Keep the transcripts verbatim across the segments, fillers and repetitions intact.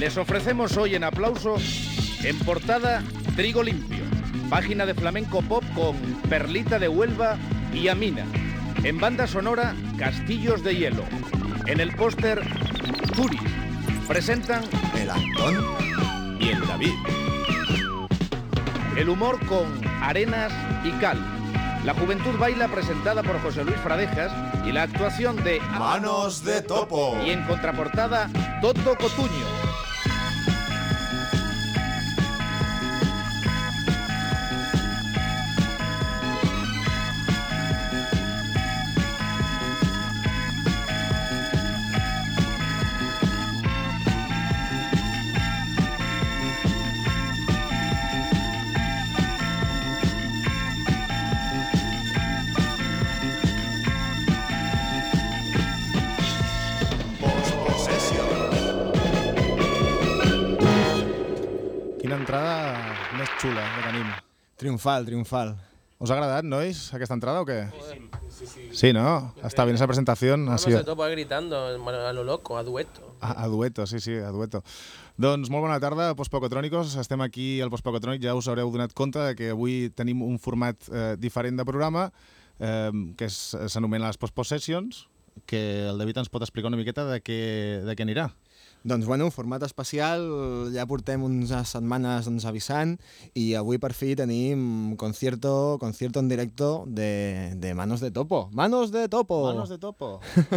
Les ofrecemos hoy en aplauso, en portada, Trigo Limpio, página de flamenco pop con Perlita de Huelva y Amina. En banda sonora, Castillos de Hielo. En el póster, Turis. Presentan el Antón y el David. El humor con Arenas y Cal. La Juventud Baila, presentada por José Luis Fradejas, y la actuación de Manos de Topo. Y en contraportada, Toto Cotuño. Entrada més xula que tenim. Triomfal, triomfal. Us ha agradat, nois, aquesta entrada o què? Sí, sí, sí. Sí, ¿no? Está bien esa presentación. Manos sido... de Topo gritando a lo loco, a dueto. A, a dueto, sí, sí, a dueto. Doncs molt bona tarda, Postpocotrònicos. Estem aquí al Postpocotrònic, ja us haureu donat compte de que avui tenim un format eh, diferent de programa, eh, que s'anomena les Postpossessions, que el David ens pot explicar una miqueta de què, de què anirà. Doncs bueno, un format especial, ja portem unes setmanes doncs, avisant i avui per fi tenim concierto, concierto en directo de, de Manos de Topo. Manos de Topo! Manos de Topo!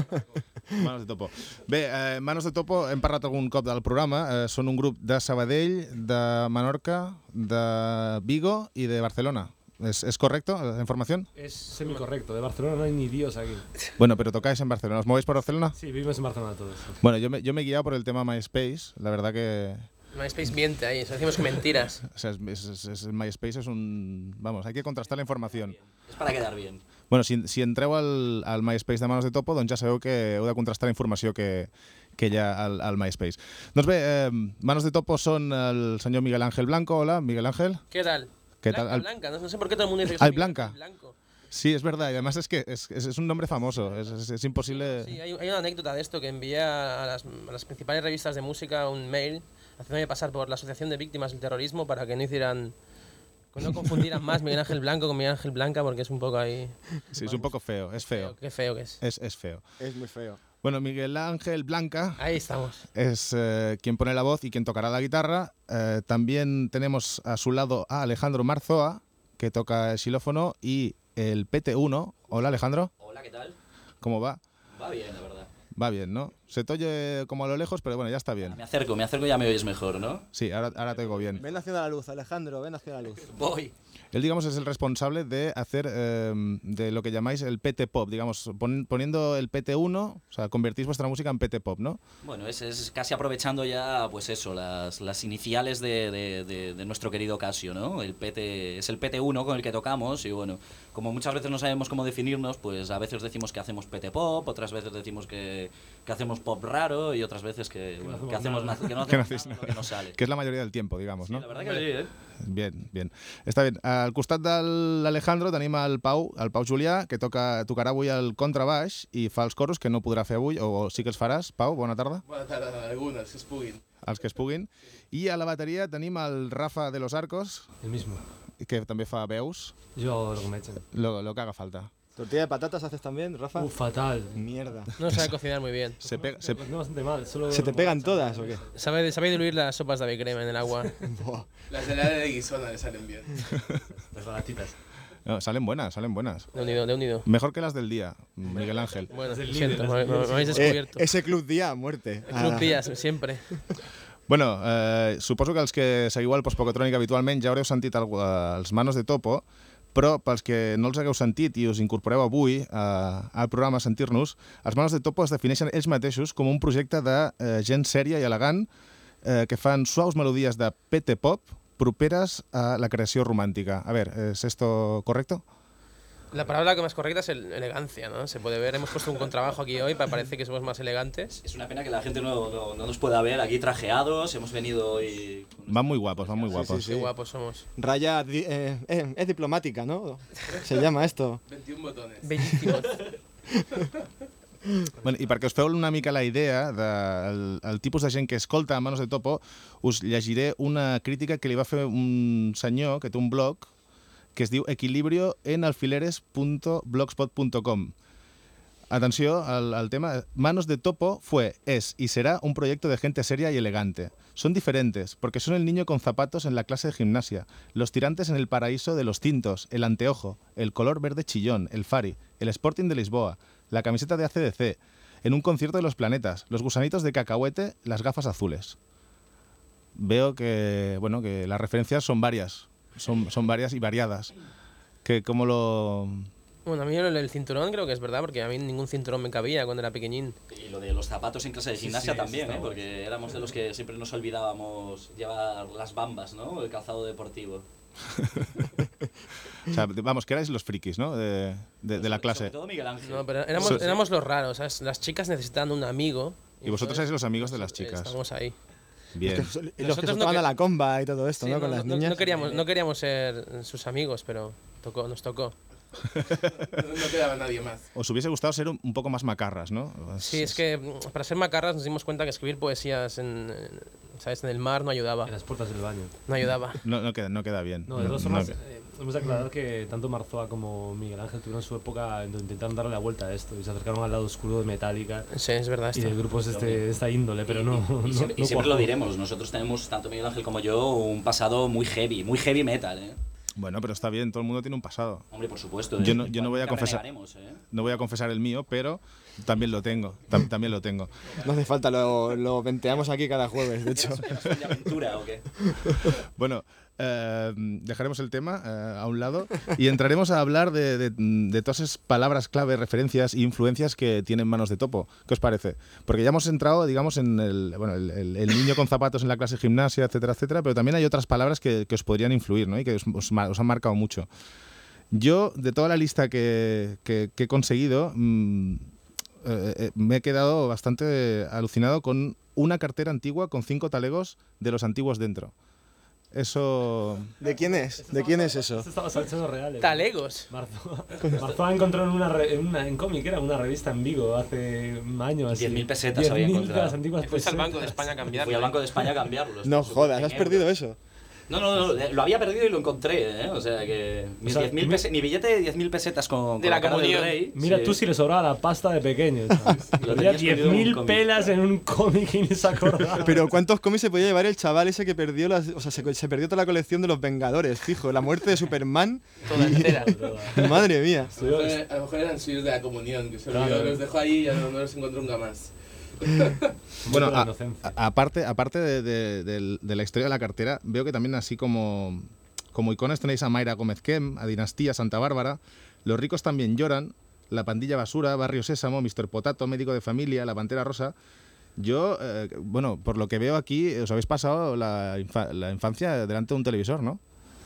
Manos de Topo. Bé, eh, Manos de Topo, hem parlat algun cop del programa, eh, són un grup de Sabadell, de Menorca, de Vigo i de Barcelona. ¿Es, ¿Es correcto la información? Es semicorrecto. De Barcelona no hay ni Dios aquí. Bueno, pero tocáis en Barcelona. ¿Os movéis por Barcelona? Sí, vivimos en Barcelona todos. Sí. Bueno, yo me, yo me he guiado por el tema MySpace. La verdad que... MySpace miente ahí, eso decimos que mentiras. O sea, es, es, es, MySpace es un... Vamos, hay que contrastar la información. Es para quedar bien. Bueno, si, si entreu al, al MySpace de Manos de Topo, doncs ja sabeu que heu de contrastar la informació que, que hi ha al, al MySpace. Doncs bé, eh, Manos de Topo son el senyor Miguel Ángel Blanco. Hola, Miguel Ángel. ¿Qué tal? ¿Qué Blanca, tal? Blanca, no sé por qué todo el mundo dice que Ay, soy Blanca. Blanco. Sí, es verdad, y además es que es, es, es un nombre famoso, es, es, es imposible... Sí, hay, hay una anécdota de esto que envié a las, a las principales revistas de música un mail haciéndome pasar por la Asociación de Víctimas del Terrorismo para que no hicieran... que no confundieran más Miguel Ángel Blanco con Miguel Ángel Blanca, porque es un poco ahí... Sí, es un poco feo, es feo. Qué feo que es. Es, es feo. Es muy feo. Bueno, Miguel Ángel Blanca... Ahí estamos. Es eh, quien pone la voz y quien tocará la guitarra. Eh, también tenemos a su lado a Alejandro Marzoa, que toca el xilófono, y el P T uno. Hola, Alejandro. Hola, ¿qué tal? ¿Cómo va? Va bien, la verdad. Va bien, ¿no? Se te oye como a lo lejos, pero bueno, ya está bien. Me acerco, me acerco y ya me oyes mejor, ¿no? Sí, ahora, ahora te oigo bien. Ven hacia la luz, Alejandro, ven hacia la luz. Voy. Él, digamos, es el responsable de hacer eh, de lo que llamáis el P T Pop, digamos, pon, poniendo el P T uno, o sea, convertís vuestra música en P T Pop, ¿no? Bueno, es, es casi aprovechando ya, pues eso, las, las iniciales de, de, de, de nuestro querido Casio, ¿no? El P T, es el P T uno con el que tocamos y bueno, como muchas veces no sabemos cómo definirnos, pues a veces decimos que hacemos P T Pop, otras veces decimos que, que hacemos pop raro y otras veces que, bueno, no que hacemos nada. que no Que no hacemos hacéis nada, nada. lo que nos sale. Que es la mayoría del tiempo, digamos, ¿no? Sí, la verdad que sí, ¿eh? Bien, bien. Està bien. Al costat de l'Alejandro tenim el Pau, el Pau Julià, que toca, tocarà avui el contrabaix i fa els coros, que no podrà fer avui, o sí que els faràs. Pau, bona tarda. Bona tarda, algunes, que es puguin. Els que es puguin. I a la bateria tenim el Rafa de los Arcos, El mismo. que també fa veus, Yo lo que me echen. lo, lo que haga falta. ¿Tortilla de patatas haces también, Rafa? Uh, fatal. Mierda. No sabe cocinar muy bien. Se pega, se, No, bastante mal. Solo ¿Se te pegan todas o qué? Sabe, sabe diluir las sopas de ave crema en el agua. Las de la de Guisona le salen bien. Las baratitas. no, salen buenas, salen buenas. De unido, de unido. Mejor que las del día, Miguel Ángel. Bueno, Es lo el siento, líder, me, me- me habéis Eh, descubierto. ese club día, muerte. Club Ah. Díaz, siempre. Bueno, eh, suposo que els que seguiu el Postpocotrònic habitualment ja haureu sentit el, eh, els Manos de Topo, però pels que no els hagueu sentit i us incorporeu avui eh, al programa a sentir-nos, els Manos de Topo es defineixen ells mateixos com un projecte de eh, gent sèria i elegant eh, que fan suaus melodies de P T Pop properes a la creació romàntica. A ver, ¿es esto correcto? La palabra que más correcta es el- elegancia, ¿no? Se puede ver, hemos puesto un contrabajo aquí hoy, para parece que somos más elegantes. Es una pena que la gente no, no, no nos pueda ver aquí trajeados, hemos venido hoy... con Van muy guapos, van muy guapos. Qué guapos somos. Raya di- eh, eh, es diplomática, ¿no? Se llama esto. veintiún botones. Bellísimos. Bueno, I perquè us feu una mica la idea del el tipus de gent que escolta Manos de Topo, us llegiré una crítica que li va fer un senyor que té un blog que es diu equilibrio en alfileres punto blogspot punto com. Atenció al, al tema. Manos de Topo fue, es y será un proyecto de gente seria y elegante. Son diferentes, porque son el niño con zapatos en la clase de gimnasia, los tirantes en el paraíso de los tintos, el anteojo, el color verde chillón, el Fari, el Sporting de Lisboa, la camiseta de A C D C, en un concierto de los planetas, los gusanitos de cacahuete, las gafas azules. Veo que, bueno, que las referencias son varias, son, son varias y variadas. Que como lo... Bueno, a mí el, el cinturón creo que es verdad, porque a mí ningún cinturón me cabía cuando era pequeñín. Y lo de los zapatos en clase de gimnasia Sí, sí, también, eso ¿eh? está Porque éramos de los que siempre nos olvidábamos llevar las bambas, ¿no? El calzado deportivo. O sea, vamos, que erais los frikis, ¿no? De, de, de la Sobre- clase. Sobre todo Miguel Ángel. No, pero éramos, So- éramos los raros, ¿sabes? Las chicas necesitan un amigo. Y vosotros sois los amigos de las chicas. Estamos ahí. Bien. Los que Nosotros se no toman que- a la comba y todo esto, Sí, ¿no? Con las no, niñas. no queríamos, no queríamos ser sus amigos, pero tocó, nos tocó. No, no quedaba nadie más. Os hubiese gustado ser un, un poco más macarras, ¿no? Sí, es que mm, para ser macarras nos dimos cuenta que escribir poesías en, en- ¿sabes? En el mar no ayudaba. En las puertas del baño. No ayudaba. No, no, queda, no queda bien. No, de todas formas, no- eh, hemos de aclarar que tanto Marzoa como Miguel Ángel tuvieron su época en donde intentaron darle la vuelta a esto y se acercaron al lado oscuro de Metallica Sí, es verdad y esto. de grupos de, este, de esta índole, pero no. Y, y no- siempre, y no siempre lo cuajó. diremos, nosotros tenemos, tanto Miguel Ángel como yo, un pasado muy heavy, muy heavy metal, ¿eh? Bueno, pero está bien, todo el mundo tiene un pasado. Hombre, por supuesto. Yo ¿eh? no- yo no voy a Nunca confesar- renegaremos, ¿eh? No voy a confesar el mío, pero también lo tengo. Tam- también lo tengo. No hace falta, lo, lo venteamos aquí cada jueves, de hecho. ¿Eres fan de aventura o qué? Bueno, eh, dejaremos el tema eh, a un lado y entraremos a hablar de, de- de todas esas palabras clave, referencias e influencias que tienen Manos de Topo. ¿Qué os parece? Porque ya hemos entrado, digamos, en el, bueno, el, el- el niño con zapatos en la clase de gimnasia, etcétera, etcétera, pero también hay otras palabras que, que os podrían influir, ¿no? Y que os, os ma- os han marcado mucho. Yo, de toda la lista que, que- que he conseguido, mm, eh, eh, me he quedado bastante alucinado con una cartera antigua con cinco talegos de los antiguos dentro. Eso... ¿De quién es? ¿De quién es eso? Esto está basado en hechos reales. Talegos. Marzoa, Marzoa encontró en una, re- en una en cómic, era una revista en Vigo hace un año así. diez mil pesetas diez había mil encontrado. de las antiguas Fuiste al Banco de pesetas. España a cambiarlo. Fui al Banco de España a cambiarlos. No Súper jodas, ¿has en perdido euros. eso? No, no, no, lo había perdido y lo encontré, ¿eh? O sea que mis sea, diez mil mi- pese- mi billete de diez mil pesetas con, De con la la cara del comunión. rey. Mira sí. tú si le sobraba la pasta de pequeño, ¿sabes? Lo Había tenía escondido en un diez mil cómic. pelas en un cómic y ni se acordaba. Pero ¿cuántos cómics se podía llevar el chaval ese que perdió las, o sea, se, se perdió toda la colección de los Vengadores, fijo, la muerte de Superman? Toda entera. Madre mía. A lo, mejor, a lo mejor eran suyos de la comunión, que se Claro. olvidó, los dejó ahí y ya no, no los encontró nunca más. Bueno, la a- inocencia. a- aparte, aparte de, de- del- de la historia de la cartera, veo que también así como, como iconos tenéis a Mayra Gómez Kem, a Dinastía Santa Bárbara, Los ricos también lloran, La pandilla basura, Barrio Sésamo, mister Potato, Médico de familia, La Pantera Rosa. Yo, eh, bueno, por lo que veo aquí, os habéis pasado la, infa- la infancia delante de un televisor, ¿no?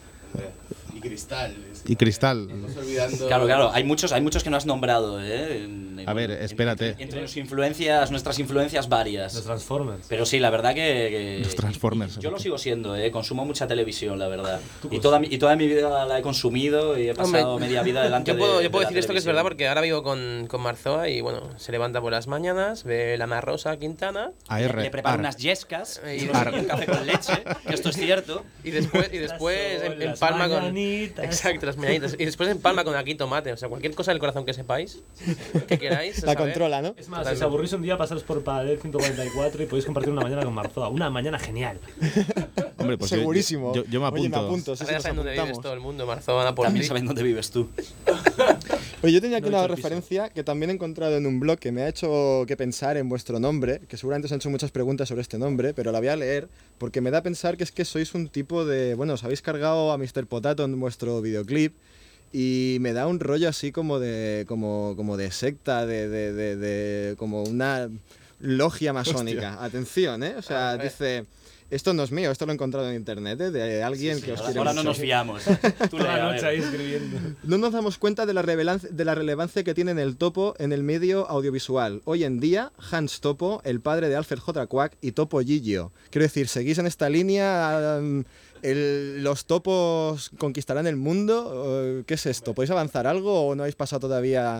Y Cristal. es- Y Cristal. Estamos olvidando. Claro, claro, hay muchos, hay muchos que no has nombrado, ¿eh? En- en- A ver, en- espérate. Entre, entre nos influencias, nuestras influencias varias. Los Transformers. Pero sí, la verdad que... que- Los Transformers. Yo lo sigo siendo, ¿eh? Consumo mucha televisión, la verdad. Tú Y cos- toda, mi, y toda mi vida la he consumido y he pasado Hombre, media vida delante Yo puedo, de yo puedo de la decir esto que es televisión. verdad porque ahora vivo con, con Marzoa y bueno, se levanta por las mañanas, ve la Mar Rosa Quintana A Le, R. le preparo Ar. unas yescas Y- y no sé qué, un café con leche, que esto es cierto. y después, y después Las em- olas, empalma con... mañanitas. Exacto, las mañanitas. Y después empalma con aquí tomate. O sea, cualquier cosa del corazón que sepáis, que queráis. La saber. controla, ¿no? Es más, si os aburrís un día, pasaros por Paradel ciento cuarenta y cuatro y podéis compartir una mañana con Marzoa. Una mañana genial. Hombre, pues yo- Segurísimo. Yo, yo me apunto. Oye, me apunto, sí, Ahora sí, ya nos saben dónde vives apuntamos. todo el mundo. Marzoa anda por También ti. saben dónde vives tú. Oye, yo tenía aquí No he una hecho el piso. referencia que también he encontrado en un blog que me ha hecho que pensar en vuestro nombre, que seguramente os han hecho muchas preguntas sobre este nombre, pero la voy a leer porque me da a pensar que es que sois un tipo de... Bueno, os habéis cargado a mister Potato en vuestro videoclip y me da un rollo así como de, como, como de secta, de, de, de, de- como una logia masónica. Atención, ¿eh? O sea, A ver. dice... Esto no es mío, esto lo he encontrado en internet, ¿eh? De alguien que os Ahora, quiere ahora no mucho. nos fiamos. Tú lee, Toda a la ver. noche ahí escribiendo. No nos damos cuenta de la, relevancia, de la relevancia que tiene el topo en el medio audiovisual. Hoy en día, Hans Topo, el padre de Alfred J. Quack y Topo Gigio. Quiero decir, ¿seguís en esta línea? Um, el- ¿Los topos conquistarán el mundo? Uh, ¿Qué es esto? ¿Podéis avanzar algo o no habéis pasado todavía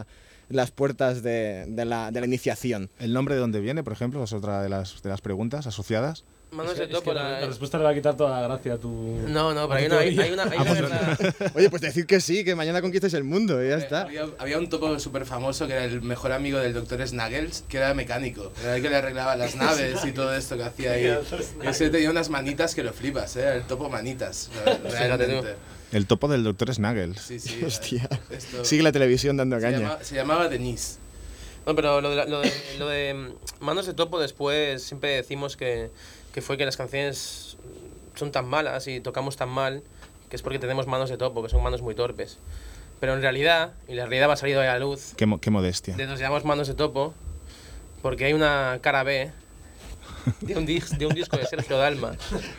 las puertas de, de, la, de la iniciación. ¿El nombre de dónde viene, por ejemplo? Es otra de las, de las preguntas asociadas. Manos Es de que- es topo. que la, la- la respuesta le va a quitar toda la gracia a tu... No, no, pero a hay tu una, hay, teoría. hay una, hay una verdad. Oye, pues decir que sí, que mañana conquistes el mundo y ya está. Había, había un topo súper famoso que era el mejor amigo del doctor Snuggles, que era mecánico. Era el que le arreglaba las naves y todo esto que hacía ahí. Y ese tenía unas manitas que lo flipas, ¿eh? El topo manitas. Realmente. El topo del doctor Snuggles. Sí, sí. Hostia. Esto- Sigue la televisión dando se, caña. llama- se llamaba Denise. No, pero lo de, la- lo de, lo de mm, Manos de Topo después siempre decimos que, que fue que las canciones son tan malas y tocamos tan mal que es porque tenemos manos de topo, que son manos muy torpes. Pero en realidad, y la realidad va a salir hoy a la luz, Qué, mo- qué modestia. de nos llamamos Manos de Topo porque hay una cara B de un, dis- de un disco de Sergio Dalma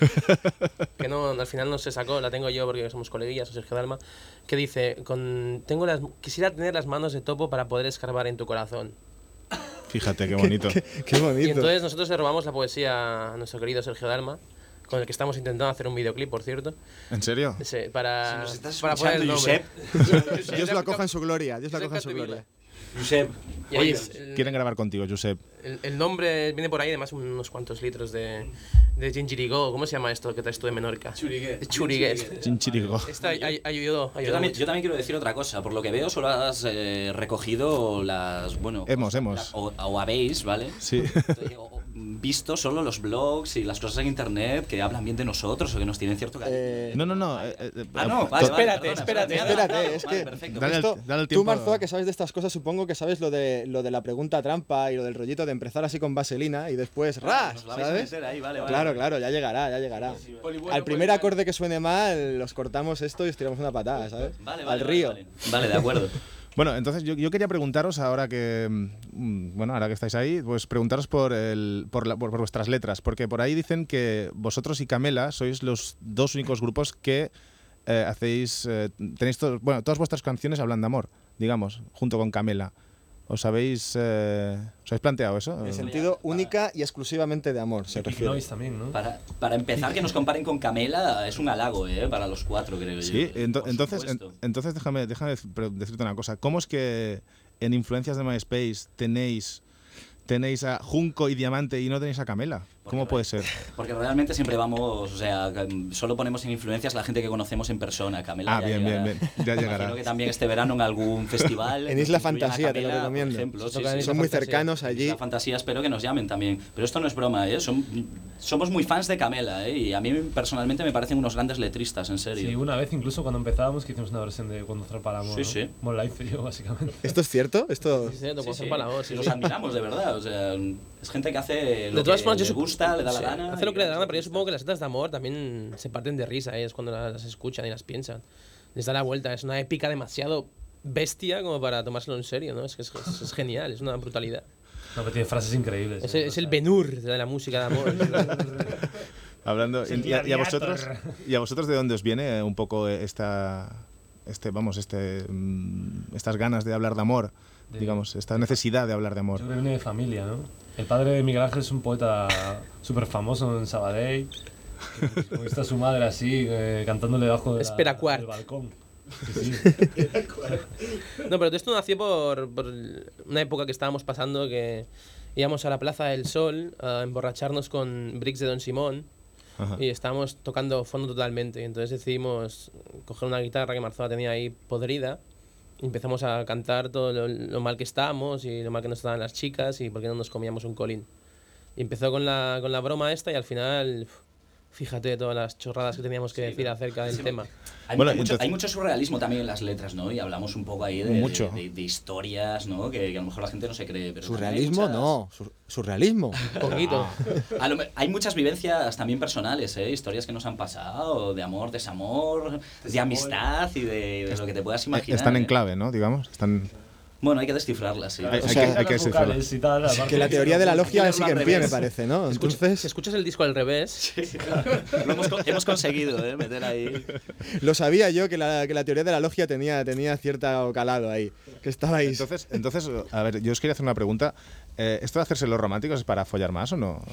que no, al final no se sacó, la tengo yo porque somos coleguillas, o Sergio Dalma, que dice, con, tengo las, quisiera tener las manos de topo para poder escarbar en tu corazón. Fíjate, qué bonito. Qué Y bonito. entonces nosotros le robamos la poesía a nuestro querido Sergio Dalma, con el que estamos intentando hacer un videoclip, por cierto, ¿En serio? ese, para, Si nos estás para poner el escuchando, nombre. Josep, Dios lo acoja en su gloria. Dios lo Josep acoja en su Capdevila. gloria. Josep, Y ahí es, el, Quieren grabar contigo, Josep. el, el nombre viene por ahí, además unos cuantos litros de, de Gingirigo. ¿Cómo se llama esto que traes tú de Menorca? Churigué. Churigué. Chinchirigo. Esta ay- ayudó, Yo ayudó también, mucho. yo también quiero decir otra cosa. Por lo que veo, solo has eh, recogido las. Bueno. Hemos, cosas- hemos. las- o, o habéis, ¿vale? Sí. Eh, o- o visto solo los blogs y las cosas en internet que hablan bien de nosotros o que nos tienen cierto cariño. Eh, No, no, no. eh, eh, ah, eh, no, to- vale, espérate, vale, perdona, espérate, me he espérate, adelantado. es Vale, que- perfecto. Dale el- Esto, dale el tú, tiempo. Marzoa, que sabes de estas cosas, supongo que sabes lo de, lo de la pregunta trampa y lo del rollito de empezar así con vaselina y después ¡ras! Nos la vais a ¿Sabes? meter ahí, vale, vale. Claro, claro, ya llegará, ya llegará. Al primer acorde que suene mal, los cortamos esto y os tiramos una patada, ¿sabes? Vale, vale, Al vale, río. Vale, Vale, de acuerdo. Bueno, entonces yo, yo quería preguntaros ahora que mm, bueno, ahora que estáis ahí, pues preguntaros por el por, la- por, por vuestras letras, porque por ahí dicen que vosotros y Camela sois los dos únicos grupos que eh, hacéis eh, tenéis to- bueno, todas vuestras canciones hablan de amor, digamos, junto con Camela. ¿Os habéis eh, os habéis planteado eso? En sentido única y exclusivamente de amor, se Kick refiere. Noise también, ¿no? Para, para empezar, que nos comparen con Camela es un halago, ¿eh? Para los cuatro, creo yo. Sí, ento- Por entonces, en- supuesto. entonces déjame, déjame pre- decirte una cosa. ¿Cómo es que en influencias de MySpace tenéis tenéis a Junco y Diamante y no tenéis a Camela? ¿Cómo Porque puede ser? Porque realmente siempre vamos, o sea, mm, solo ponemos en influencias la gente que conocemos en persona. Camela Ah, ya bien, llegará. bien, bien. Ya Imagino llegará. que también este verano en algún festival. En Isla nos incluyan a Fantasía, te lo Camela, por recomiendo. ejemplo. Sí, Tocan sí. en Son muy Fantasía. cercanos En allí. Isla Fantasía, espero que nos llamen también. Pero esto no es broma, ¿eh? Son- somos muy fans de Camela, ¿eh? Y a mí personalmente me parecen unos grandes letristas, en serio. Sí, una vez incluso cuando empezábamos que hicimos una versión de Cuando Atrapa el Amor, Sí, ¿no? sí. Bueno, la hice yo, básicamente. ¿Esto es cierto? Esto... Sí, sí, te puedo Sí, hacer sí. para la voz, sí, Los sí. admiramos, de verdad. O sea, es gente que hace lo De todas que formas, yo le sup- gusta, le da la sí, gana. hace lo y que le da la gana, grandes pero yo supongo que artistas. las letras de amor también se parten de risa, ¿eh? Es cuando las escuchan y las piensan. Les da la vuelta, es una épica demasiado bestia como para tomárselo en serio, ¿no? Es que es, es- es genial, es una brutalidad. No, pero tiene frases increíbles. Es, ¿eh? es el Ben-Hur de la música de amor. Hablando Es el y, a, y a gladiator. vosotros y a vosotros de dónde os viene eh, un poco esta este vamos este mm, estas ganas de hablar de amor, De- digamos, esta necesidad de hablar de amor. Yo creo que viene de familia, ¿no? El padre de Miguel Ángel es un poeta súper famoso en Sabadell. que- Como está su madre así, eh, cantándole debajo de la- Espera, Quart. del balcón. Sí, sí. No, pero todo esto nació por, por una época que estábamos pasando que íbamos a la Plaza del Sol a emborracharnos con Bricks de Don Simón Ajá. y estábamos tocando fondo totalmente. Y entonces decidimos coger una guitarra que Marzoa tenía ahí podrida y empezamos a cantar todo lo, lo mal que estábamos y lo mal que nos estaban las chicas y por qué no nos comíamos un colín. Y empezó con la, con la broma esta y al final, uf, fíjate todas las chorradas que teníamos que decir acerca del tema. Hay, Bueno, hay mucho, entonces- hay mucho surrealismo también en las letras, ¿no? Y hablamos un poco ahí de, Mucho. de, de- de historias, ¿no? Que, que a lo mejor la gente no se cree. Pero también hay ¿Surrealismo? muchas- No, sur- surrealismo. Un poquito. A lo me- hay muchas vivencias también personales, ¿eh? Historias que nos han pasado, de amor, desamor, de amistad y de, de lo que te puedas imaginar. Están en ¿eh? clave, ¿no? Digamos, están Bueno, hay que descifrarlas, sí. Hay- O hay sea, que- hay que Las descifrarlo. vocales y tal, aparte Que la de- teoría de la logia Leerlo sigue al en pie, me revés. parece, ¿no? Escucha- Entonces, si escuchas el disco al revés, Lo hemos, co- hemos conseguido, ¿eh? Meter ahí. lo sabía yo que la, que la teoría de la logia tenía, tenía cierto calado ahí. Que estabais... entonces, entonces, a ver, yo os quería hacer una pregunta. Eh, ¿Esto de hacerse los románticos es para follar más o no?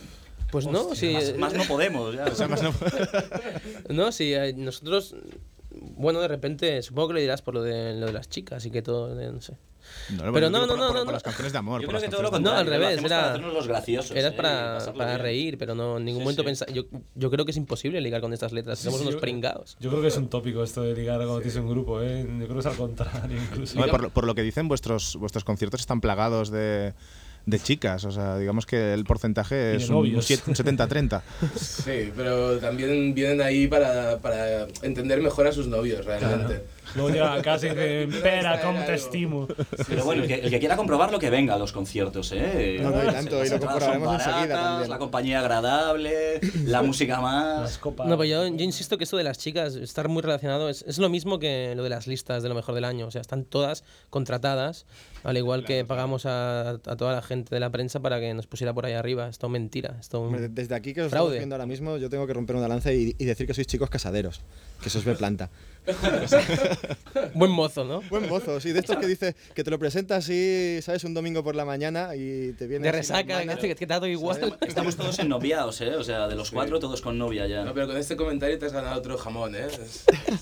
pues no, si, Más, más no podemos, ya. O sea, más no- no, si eh, nosotros bueno, de repente, supongo que lo dirás por lo de, lo de las chicas y que todo, no sé. No, Pero no, no, no, por, no, por, no, por no. las canciones de amor. Yo por creo las que todo lo canciones de No, al contrario, lo revés, hacemos era- para hacernos los graciosos. Era ¿eh? y para, pasarlo para bien. reír, pero no en ningún Sí, momento sí. pensar. Yo, yo creo que es imposible ligar con estas letras. Somos sí, unos yo- pringados. Yo creo que es un tópico esto de ligar cuando tienes un grupo, ¿eh? Yo creo que es al contrario, incluso. No, por, lo- por lo que dicen, vuestros, vuestros conciertos están plagados de, de chicas. O sea, digamos que el porcentaje Y de es un, un novios. siete- un setenta treinta. Sí, pero también vienen ahí para, para entender mejor a sus novios, realmente. Luego llegan a casa y dicen, espera, Esta ¿cómo era te algo. estimo? Pero bueno, el que, el que quiera comprobarlo, que venga a los conciertos, ¿eh? No, no, y tanto, Las y lo entradas son comprobaremos enseguida baratas, también. la compañía agradable, la música Las más... copas. No, pero yo, yo insisto que esto de las chicas, estar muy relacionado, es, es lo mismo que lo de las listas de lo mejor del año. O sea, están todas contratadas, al igual que pagamos a, a toda la gente de la prensa para que nos pusiera por ahí arriba. Esto es mentira. Esto Hombre, de- desde aquí que os Fraude. estamos viendo ahora mismo, yo tengo que romper una lanza y, y decir que sois chicos casaderos, que eso os ve planta. Buen mozo, ¿no? Buen mozo, sí, de estos que dice que te lo presentas así, ¿sabes? Un domingo por la mañana y te viene De así la resaca, hermana. que, que te da todo igual. Estamos todos ennoviados, ¿eh? O sea, de los cuatro, todos con novia ya. No, pero con este comentario te has ganado otro jamón, ¿eh? Es-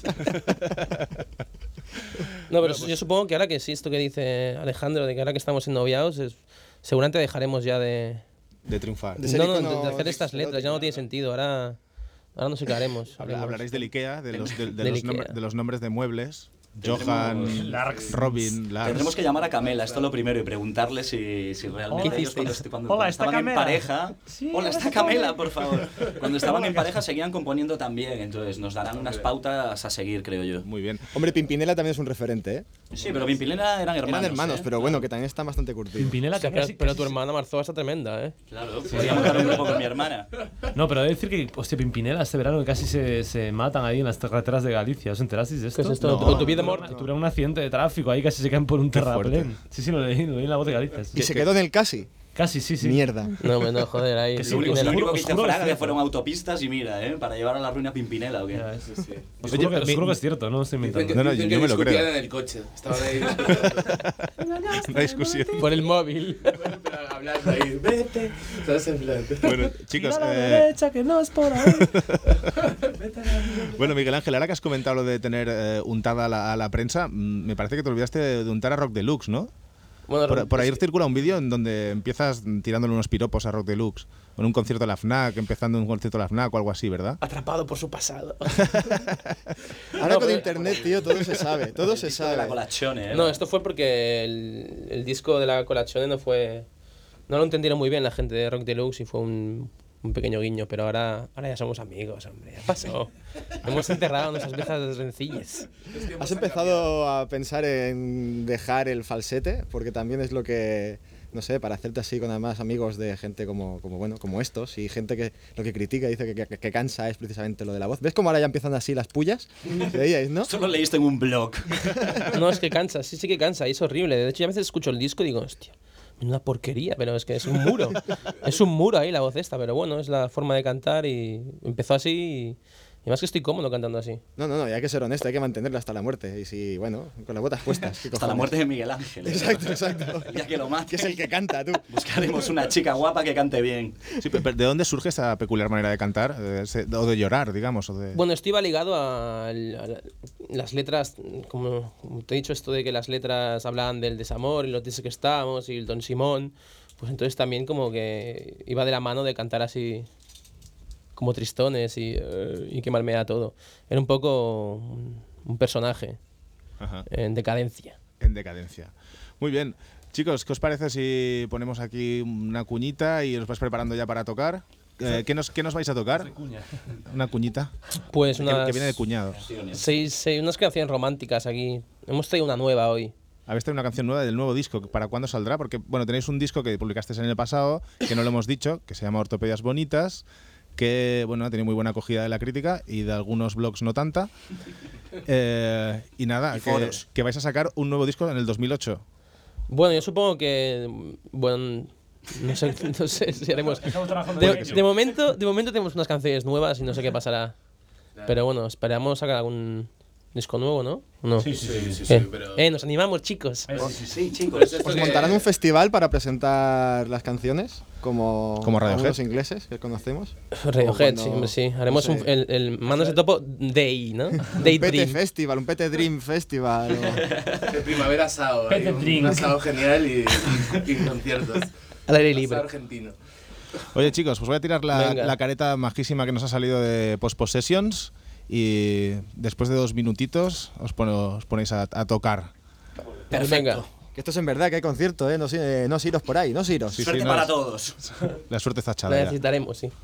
No, pero yo supongo que ahora que sí, esto que dice Alejandro, de que ahora que estamos ennoviados, es, seguramente dejaremos ya de, De triunfar. De ser no, no, de- iconos de hacer estas letras. Ya no tiene eróticos, sentido. Ahora, ahora no sé qué haremos. Habla- hablaréis del IKEA, de los, de, de Del los, Ikea. nombre- de los nombres de muebles. Tendremos- Johan, Larks. Robin, Lars. Tendremos que llamar a Camela, esto lo primero, y pregunarle si, si realmente ¿Qué ellos cuando, hicisteis? est- cuando- Hola, cuando ¿está estaban Camela? en pareja... Sí, Hola, está hola, Camela, por favor. Cuando estaban en pareja seguían componiendo también, entonces nos darán unas pautas a seguir, creo yo. Muy bien. Hombre, Pimpinela también es un referente, ¿eh? Sí, pero Pimpilena eran hermanos. Eran hermanos, ¿eh? pero bueno, que también está bastante curtido. Pimpinela Hostia, que pero, casi- pero casi tu se- hermana Marzoa está tremenda, ¿eh? Claro, podría montar un grupo con mi hermana. No, pero he de decir que, hostia, Pimpinela este verano que casi se, se matan ahí en las carreteras de Galicia. ¿Os enterasteis de esto? ¿Qué es esto? No, ¿Tu- tu vida tuvieron- muerta? Tuvieron un accidente de tráfico ahí, casi se caen por un Qué terraplén. Sí, sí, lo leí, lo leí en la voz de Galicia. Y se quedó en el casi. Casi, sí, sí. Mierda. No, hombre, no, joder, ahí. Que sí, Lo único, os lo juro- único que os hice en juro que es Fraga cierto. fueron autopistas y mira, ¿eh? Para llevar a la ruina Pimpinela, ¿o qué? Ya, es- Sí. Os Oye, juro que, os mi- juro que es cierto, no lo estoy Dicen inventando. que, No, no, dicen yo que me lo creo. discutían en el coche. Estaban ahí discutiendo. Una discusión. Por el móvil. Pero hablando ahí. Vete. ¿Sabes? En plan. Bueno, chicos, Mira a la eh, derecha, que no es por ahí. bueno, Miguel Ángel, ahora que has comentado lo de tener eh, untada a la, a la prensa, mm, me parece que te olvidaste de, de untar a Rock Deluxe, ¿no? Bueno, Por, por ahí es que- circula un vídeo en donde empiezas tirándole unos piropos a Rock Deluxe, en un concierto de la FNAC, empezando un concierto de la FNAC o algo así, ¿verdad? atrapado por su pasado. Ahora No, con pero- internet, tío, todo se sabe. Todo se El disco de la sabe. Colachone, ¿eh? No, esto fue porque el, el disco de la Colachone no fue. No lo entendieron muy bien la gente de Rock Deluxe y fue un, un pequeño guiño, pero ahora, ahora ya somos amigos, hombre. Ya pasó. Hemos enterrado nuestras viejas rencillas. ¿Has empezado a pensar en dejar el falsete? Porque también es lo que, no sé, para hacerte así con además amigos de gente como, como, bueno, como estos y gente que lo que critica dice que, que, que cansa es precisamente lo de la voz. ¿Ves cómo ahora ya empiezan así las pullas? ¿Veíais, no? Esto lo leíste en un blog. No, es que cansa, sí, sí que cansa, y es horrible. De hecho, yo a veces escucho el disco y digo, hostia, una porquería, pero es que es un muro. Es un muro ahí la voz esta, pero bueno, es la forma de cantar y empezó así y, y más que estoy cómodo cantando así. No, no, no, y hay que ser honesto, hay que mantenerlo hasta la muerte. Y si, bueno, con las botas puestas. ¿qué Hasta la cojones? muerte de Miguel Ángel. ¿eh? Exacto, exacto. El día que lo mate, Que es el que canta, tú. buscaremos una chica guapa que cante bien. Sí, pero ¿de dónde surge esta peculiar manera de cantar? Eh, ese- O de llorar, digamos. O de... Bueno, esto iba ligado a, al- a la- las letras, como, como te he dicho, esto de que las letras hablaban del desamor y los días que estábamos y el Don Simón, pues entonces también como que iba de la mano de cantar así como tristones y, eh, y que malmea todo. Era un poco un, un personaje Ajá. en decadencia. En decadencia. Muy bien. Chicos, ¿qué os parece si ponemos aquí una cuñita y os vais preparando ya para tocar? Eh, ¿qué, nos, ¿Qué nos vais a tocar? Una cuñita. Pues Que, unas, que viene de cuñados. seis, seis, unas canciones románticas aquí. Hemos traído una nueva hoy. Habéis traído una canción nueva del nuevo disco. ¿Para cuándo saldrá? Porque, bueno, tenéis un disco que publicasteis en el pasado, que no lo hemos dicho, que se llama Ortopedias Bonitas, que, bueno, ha tenido muy buena acogida de la crítica y de algunos blogs no tanta. Eh, y nada, Y que, foros. que vais a sacar un nuevo disco en el dos mil ocho. Bueno, yo supongo que. Bueno, no sé, no sé si haremos. Estamos trabajando De, en ello. de momento, de momento tenemos unas canciones nuevas y no sé qué pasará. Pero bueno, esperamos sacar algún disco nuevo, ¿no? ¿O no? Sí, sí, sí. Sí, ¿Qué? sí, pero. Eh, nos animamos, chicos. Sí, sí, sí. Sí, chicos. Pues esto ¿Os que- montarán un festival para presentar las canciones? como, Como Radiohead. algunos ingleses que conocemos. Radiohead, O sí, cuando, sí. Haremos no sé, un- el, el Manos de Topo Day, ¿no? un Day P T Dream. Festival, un P T Dream Festival. o- De primavera asado, Pete hay un, drink. un asado genial y, y, y conciertos. Al aire Asado libre. argentino. Oye, chicos, os voy a tirar la, Venga. la careta majísima que nos ha salido de Post Possessions y después de dos minutitos os, pone- os ponéis a, a tocar. Pues venga. Que esto es en verdad, que hay concierto, ¿eh? No, si- eh, no os iros por ahí, no os iros. Sí, Suerte sí, no, para es- todos. La suerte está La echada ya. necesitaremos, sí.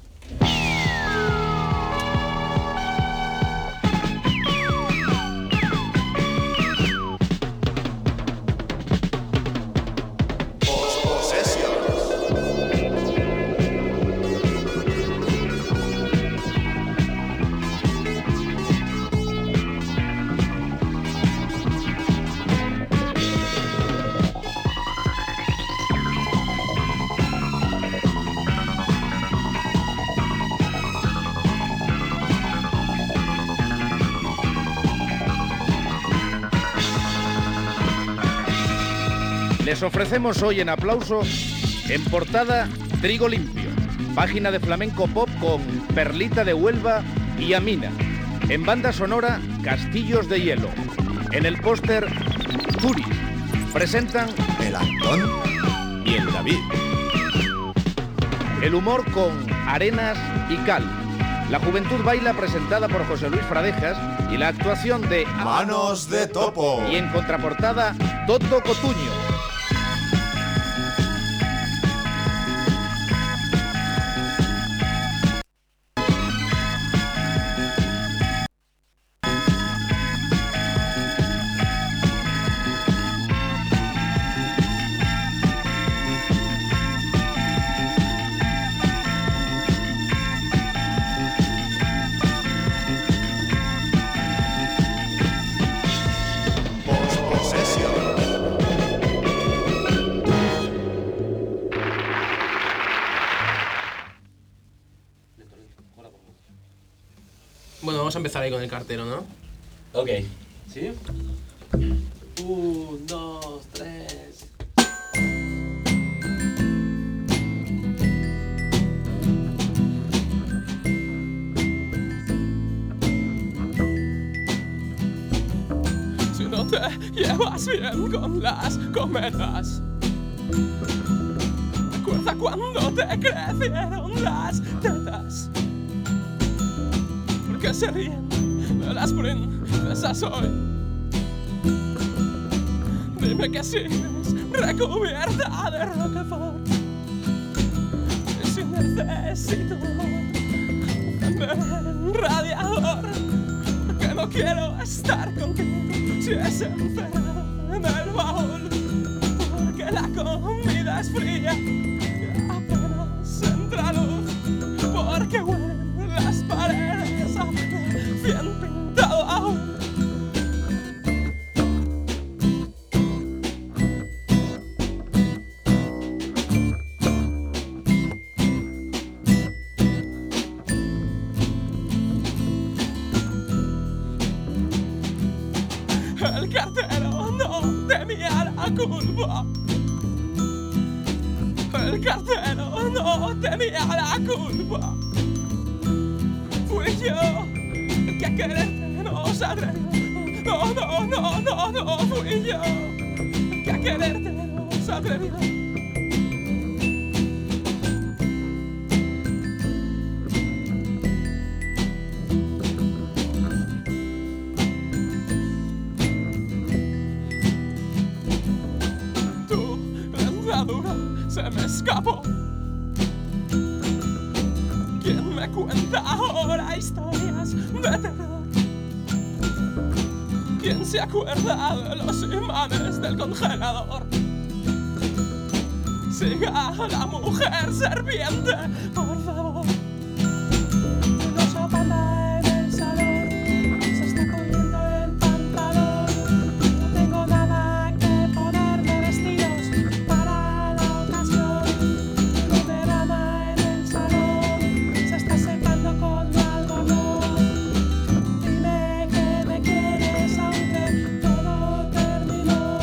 Les ofrecemos hoy en aplauso, en portada, Trigo Limpio, página de flamenco pop con Perlita de Huelva y Amina. En banda sonora, Castillos de Hielo. En el póster, Turis. Presentan El Antón y el David. el humor con Arenas y Cal. La Juventud Baila, presentada por José Luis Fradejas, y la actuación de Manos de Topo. y en contraportada, Toto Cotuño. Post Possession. Bueno, vamos a empezar ahí con el cartero, ¿no? Ok. ¿Sí? Un, dos, tres. Si no te llevas bien con las cometas, recuerda cuando te crecieron las tetas, porque se ríen de las princesas hoy. Dime que sigues recubierta de Roquefort y si necesito encender el radiador, que no quiero estar contigo si es encerrado en el baúl, porque la comida es fría y apenas entra luz, porque huelen las paredes a bien pintado aún. El cartero no tenía la culpa. El cartero no tenía la culpa. Fui yo que a quererte nos atrevió. No, no, no, no, no, fui yo que a quererte nos atrevió. Tu dentadura se me escapó. ¿Quién me cuenta ahora historias de terror? ¿Quién se acuerda de los imanes del congelador? Siga la mujer serpiente, por favor. No sopa en el salón, se está comiendo el pantalón. No tengo nada que ponerme vestidos para la ocasión. Mi verana en el salón se está secando con algodón. Dime que me quieres aunque todo terminó.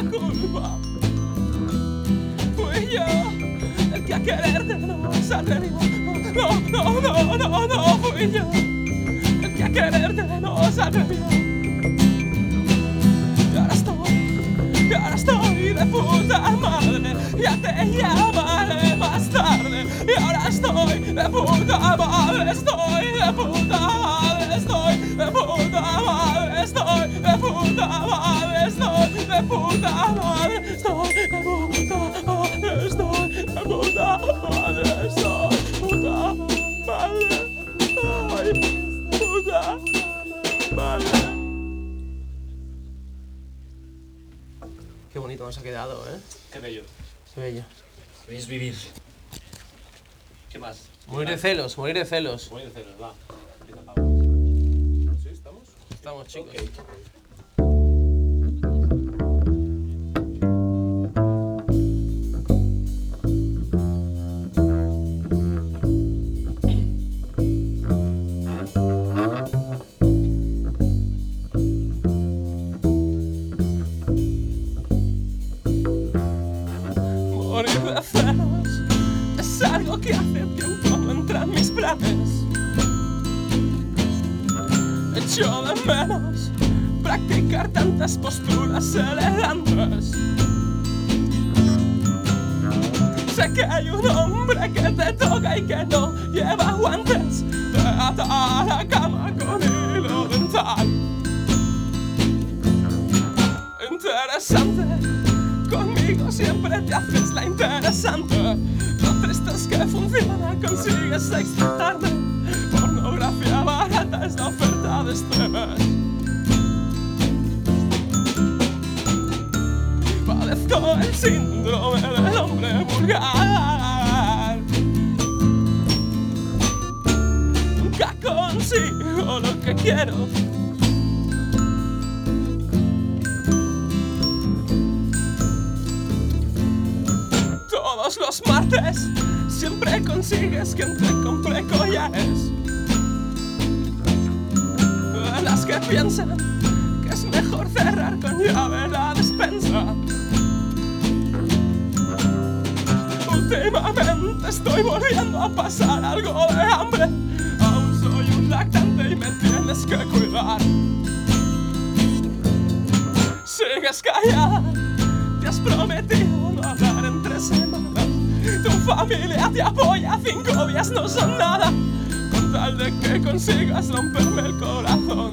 culpa. Fui yo el que a quererte no se atrevió. No, no, no, no, no, fui yo el que a quererte no se atrevió. Y ahora estoy, y ahora estoy de puta madre. Ya te llamaré más tarde. Y ahora estoy de puta madre. Estoy de puta madre. Estoy de puta madre. Estoy de puta madre. Estoy de puta madre. Estoy de puta madre. Estoy de puta madre. Estoy puta madre. Ay, puta madre. Qué bonito nos ha quedado, ¿eh? Qué bello. Qué bello. Sabéis vivir. ¿Qué más? Morir de celos, morir de celos. Morir de celos, va. Empieza Pablo. ¿Sí, estamos? Estamos, chicos. Okay. Morir de celos es algo que hace tiempo no entra en mis planes. Echo de menos practicar tantas posturas elegantes. Sé que hay un hombre que te toca y que no lleva guantes. Te ata a la cama con hilo dental. Interesante. Conmigo siempre te haces la interesante. Lo triste es que funciona, consigues excitarme. Pornografía barata es la oferta de este mes. Padezco el síndrome del hombre vulgar. Nunca consigo lo que quiero. Todos los martes siempre consigues que te compre collares. Las que piensan que es mejor cerrar con llave la despensa. Últimamente estoy volviendo a pasar algo de hambre. Aún soy un lactante y me tienes que cuidar. Sigues callada, te has prometido no hablar en tres semanas. Tu familia te apoya, cinco días no son nada. Con tal de que consigas romperme el corazón.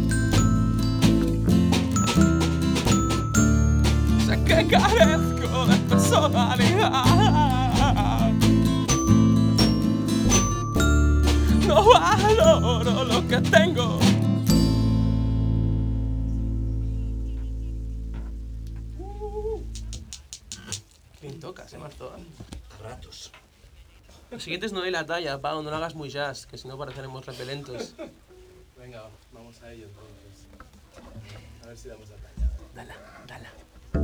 Sé que carezco de personalidad. No valoro lo que tengo. Qué bien tocas, eh, Marzo. A ratos. Los siguientes no doy la talla, Pau, no lo hagas muy jazz, que si no pareceremos repelentos. Venga, vamos a ello entonces. A ver si damos la talla. Dala, dala.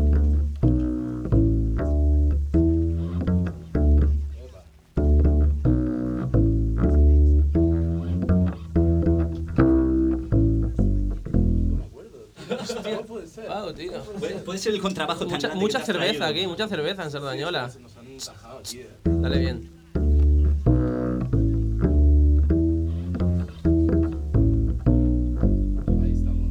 Hostia, Pau, tío. Puede, puede ser el contrabajo tan Mucha, grande mucha que te has cerveza traído. aquí, mucha cerveza en Sardañola. Nos han tajado, tío. Dale bien. Ahí estamos.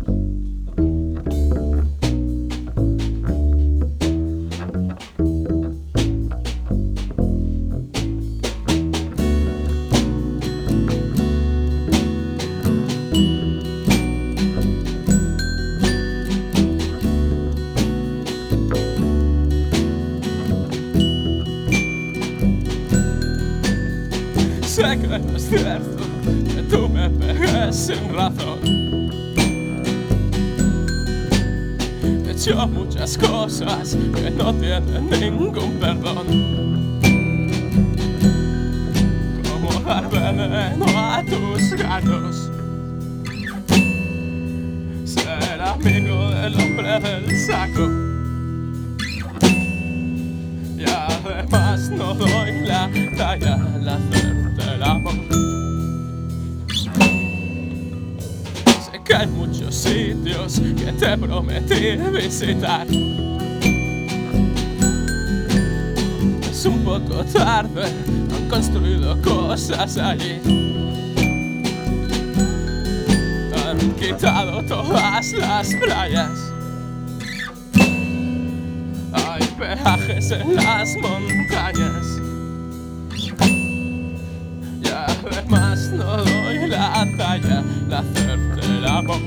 Sé que no es cierto que tú me pegues sin razón. He hecho muchas cosas que no tienen ningún perdón. Como dar veneno a tus gatos. Ser amigo del hombre del saco. Y además no doy la talla al hacerte el amor. Sé que hay muchos sitios que te prometí visitar. un poco tarde, han construido cosas allí. Han quitado todas las playas. Hay peajes en las montañas. Y además no doy la talla de hacerte el amor.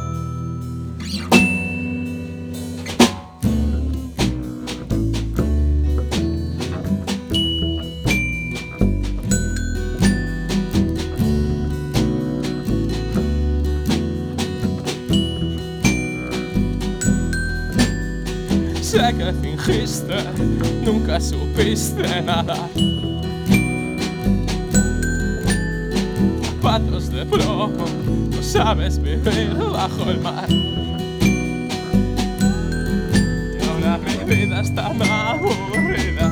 Sé que fingiste, nunca supiste nadar. Zapatos de plomo, no sabes vivir bajo el mar. Y ahora mi vida es tan aburrida.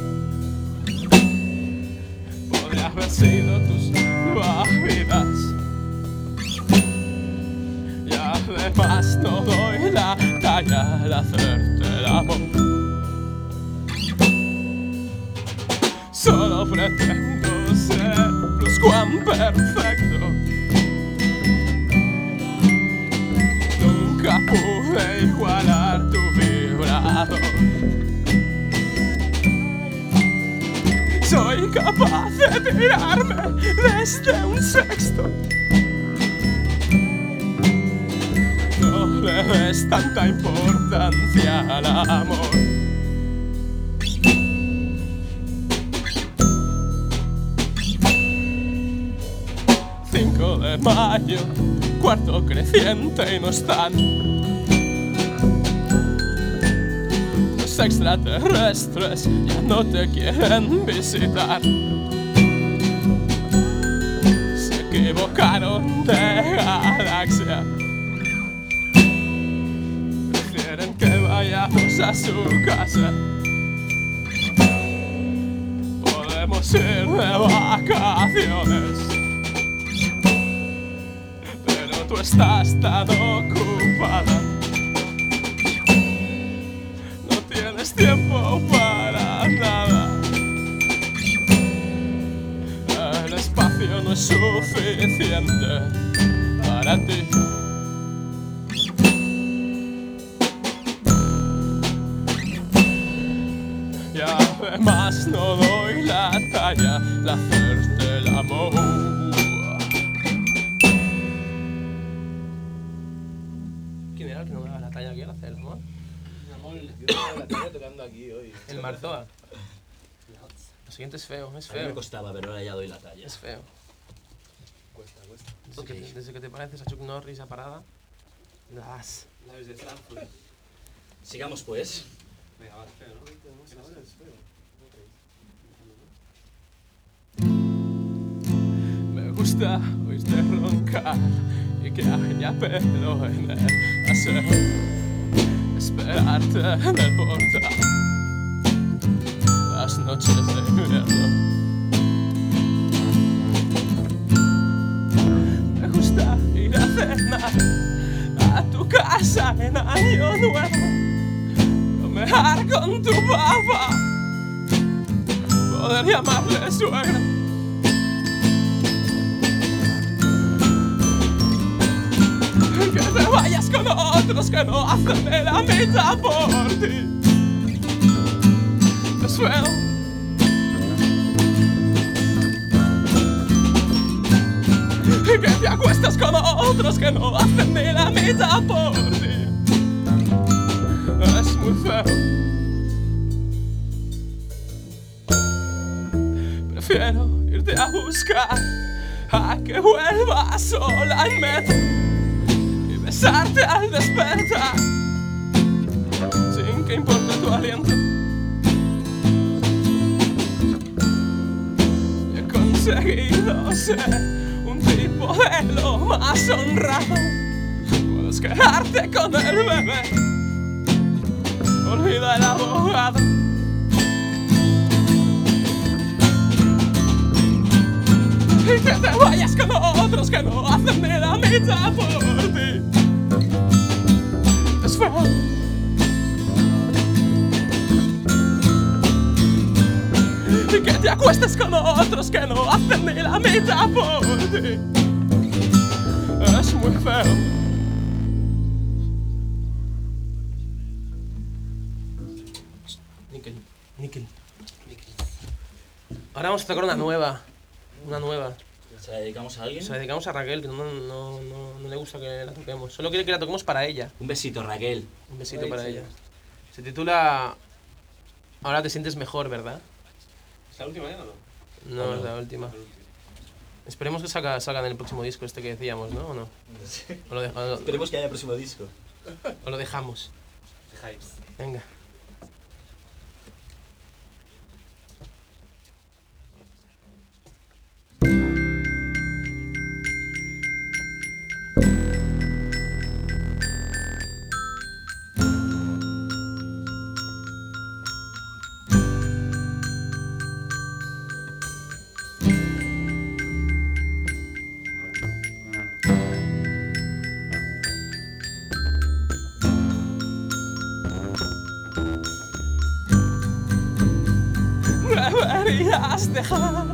Podría haber sido tus vidas. Y además no doy la talla al hacerte el amor. Solo pretendo ser cuán perfecto. Nunca pude igualar tu vibrador. Soy capaz de tirarme desde un sexto. No le des tanta importancia al amor. cinco de mayo, cuarto creciente y no están. Los extraterrestres ya no te quieren visitar. Se equivocaron de galaxia. Prefieren que vayamos a su casa. Podemos ir de vacaciones. Tú estás tan ocupada, no tienes tiempo para nada. El espacio no es suficiente para ti. Y además no doy la talla de hacerte el amor. El Marzoa. Lo siguiente es feo, es feo. A mí me costaba, pero ahora ya doy la talla. Es feo. Cuesta, cuesta. Desde que, desde que te pareces a Chuck Norris a parada, das. Labios de Frankfurt. Sigamos pues. Venga, va, feo, ¿no? Es feo. Me gusta oírte roncar y que haya pelo en el aseo. Esperarte en el portal las noches de invierno. Me gusta ir a cenar a tu casa en Año Nuevo, bromear con tu papá, poder llamarle suegro. Que te vayas con otros que no hacen de la mitad por ti. Te suelo. Que te acuestas con otros que no hacen de la mitad por ti. Es muy feo. Prefiero irte a buscar a que vuelvas sola al metro. Besarte al despertar, sin que importe tu aliento. Y he conseguido ser un tipo de lo más honrado. Puedes quedarte con el bebé, olvida el abogado. Y que te vayas con otros que no hacen ni la mitad por ti. Es feo. acuestes con otros que no hacen ni la mitad por ti. Es muy feo. Níquel, níquel, níquel. Ahora vamos a tocar una nueva. Una nueva. ¿Se la dedicamos a alguien? Se la dedicamos a Raquel, que no, no, no, no le gusta que la toquemos. Solo quiere que la toquemos para ella. Un besito, Raquel. Un besito para ella. Se titula Ahora te sientes mejor, ¿verdad? ¿Es la última ya o no? No, no. es la última. Esperemos que salga, salga en el próximo disco este que decíamos, ¿no? ¿O no? Sí. O lo, de- o lo- Esperemos que haya próximo disco. o lo dejamos. Dejáis. Venga. Deberías dejar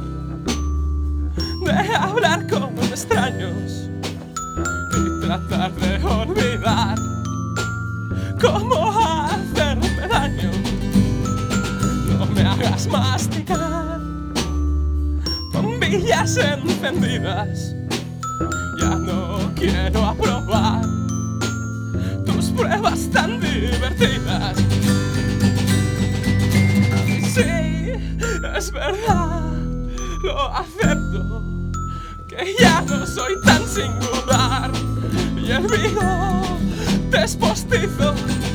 de hablar con extraños y tratar de olvidar cómo hacerme daño. No me hagas masticar bombillas encendidas. Ya no quiero aprobar tus pruebas tan divertidas. Sí, es verdad, lo acepto, que ya no soy tan singular y el bigote es postizo.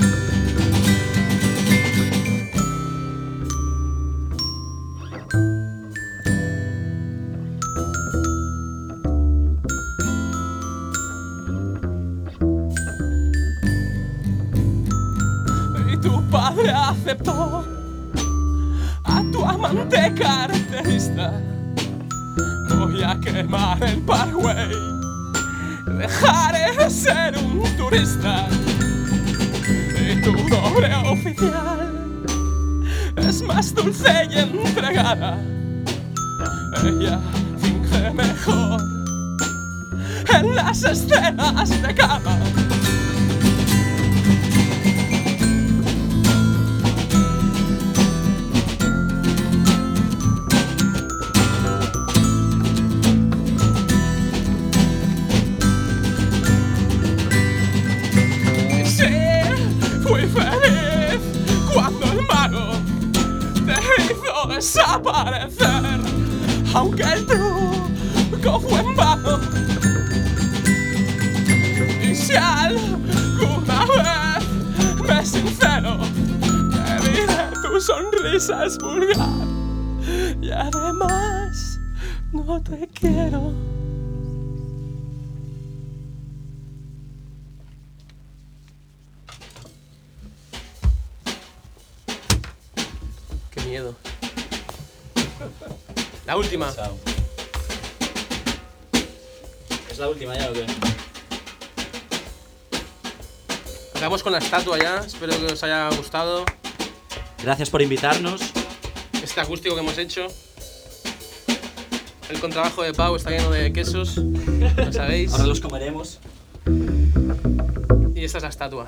Y tu padre aceptó a tu amante carterista. Voy a quemar el Parkway, dejaré de ser un turista. Y tu doble oficial es más dulce y entregada. Ella finge mejor en las escenas de cama. Desaparecer, aunque el truco fue en vano. Y si alguna vez me sincero, te diré tu sonrisa es vulgar y además no te quiero. Qué miedo. La última. ¿Es la última ya o qué? Acabamos con la estatua ya. Espero que os haya gustado Gracias por invitarnos. este acústico que hemos hecho. El contrabajo de Pau está lleno de quesos, lo sabéis. Ahora los comeremos. Y esta es la estatua.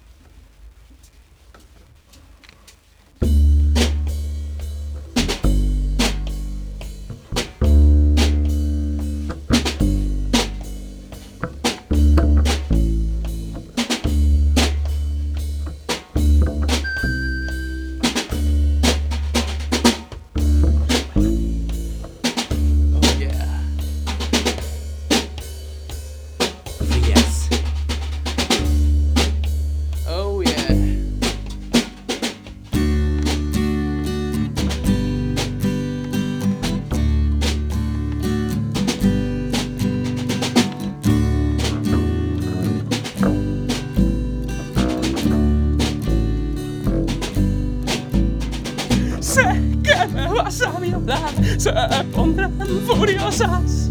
Se pondrán furiosas.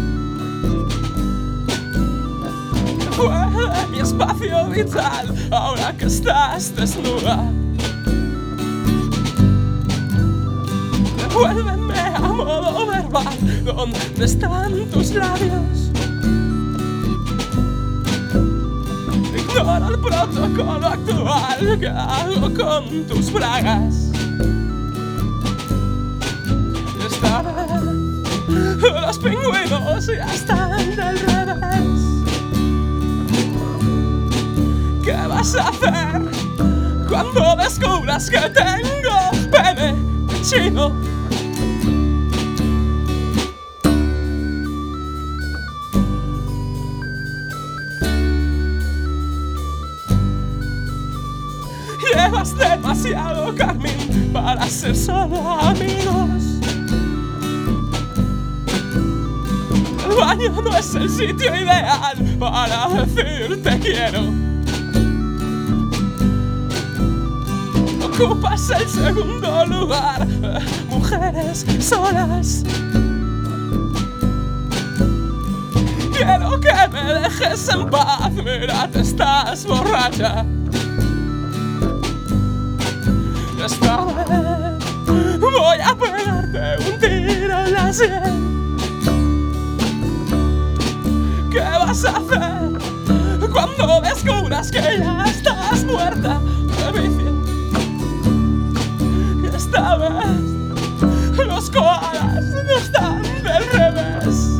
Fue de mi espacio vital ahora que estás desnuda. Devuélveme carnaval, ¿dónde están tus labios? Ignora el protocolo actual, ¿qué hago con tus bragas? Esta vez los pingüinos ya están del revés. ¿Qué vas a hacer cuando descubras que tengo pene chino? Llevas demasiado carmín para ser solo amigos. El baño no es el sitio ideal para decir te quiero. Ocupas el segundo lugar, mujeres solas. Quiero que me dejes en paz, mira, te estás borracha. Esta vez voy a pegarte un tiro en la sien. ¿Qué vas a hacer cuando descubras que ya estás muerta de vicio? Esta vez los koalas no están del revés.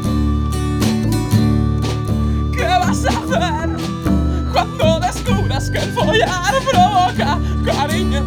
¿Qué vas a hacer cuando descubras que el follar provoca cariño?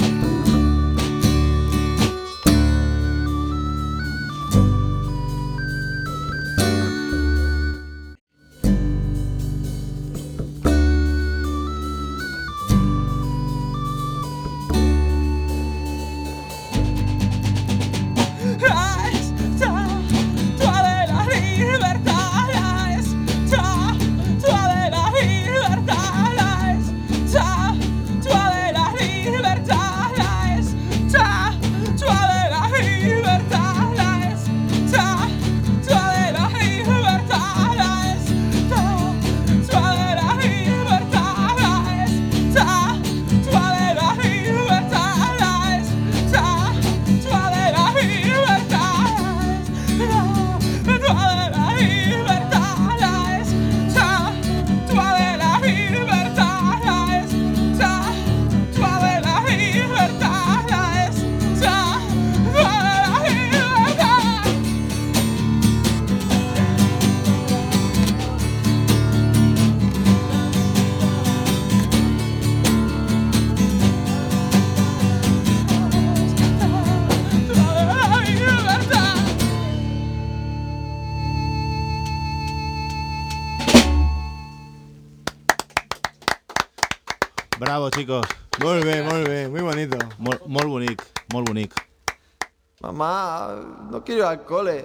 Bravo, chicos. Molt bé, molt bé, muy bonito. Molt, molt bonic, molt bonic. Mamá, no quiero ir al cole.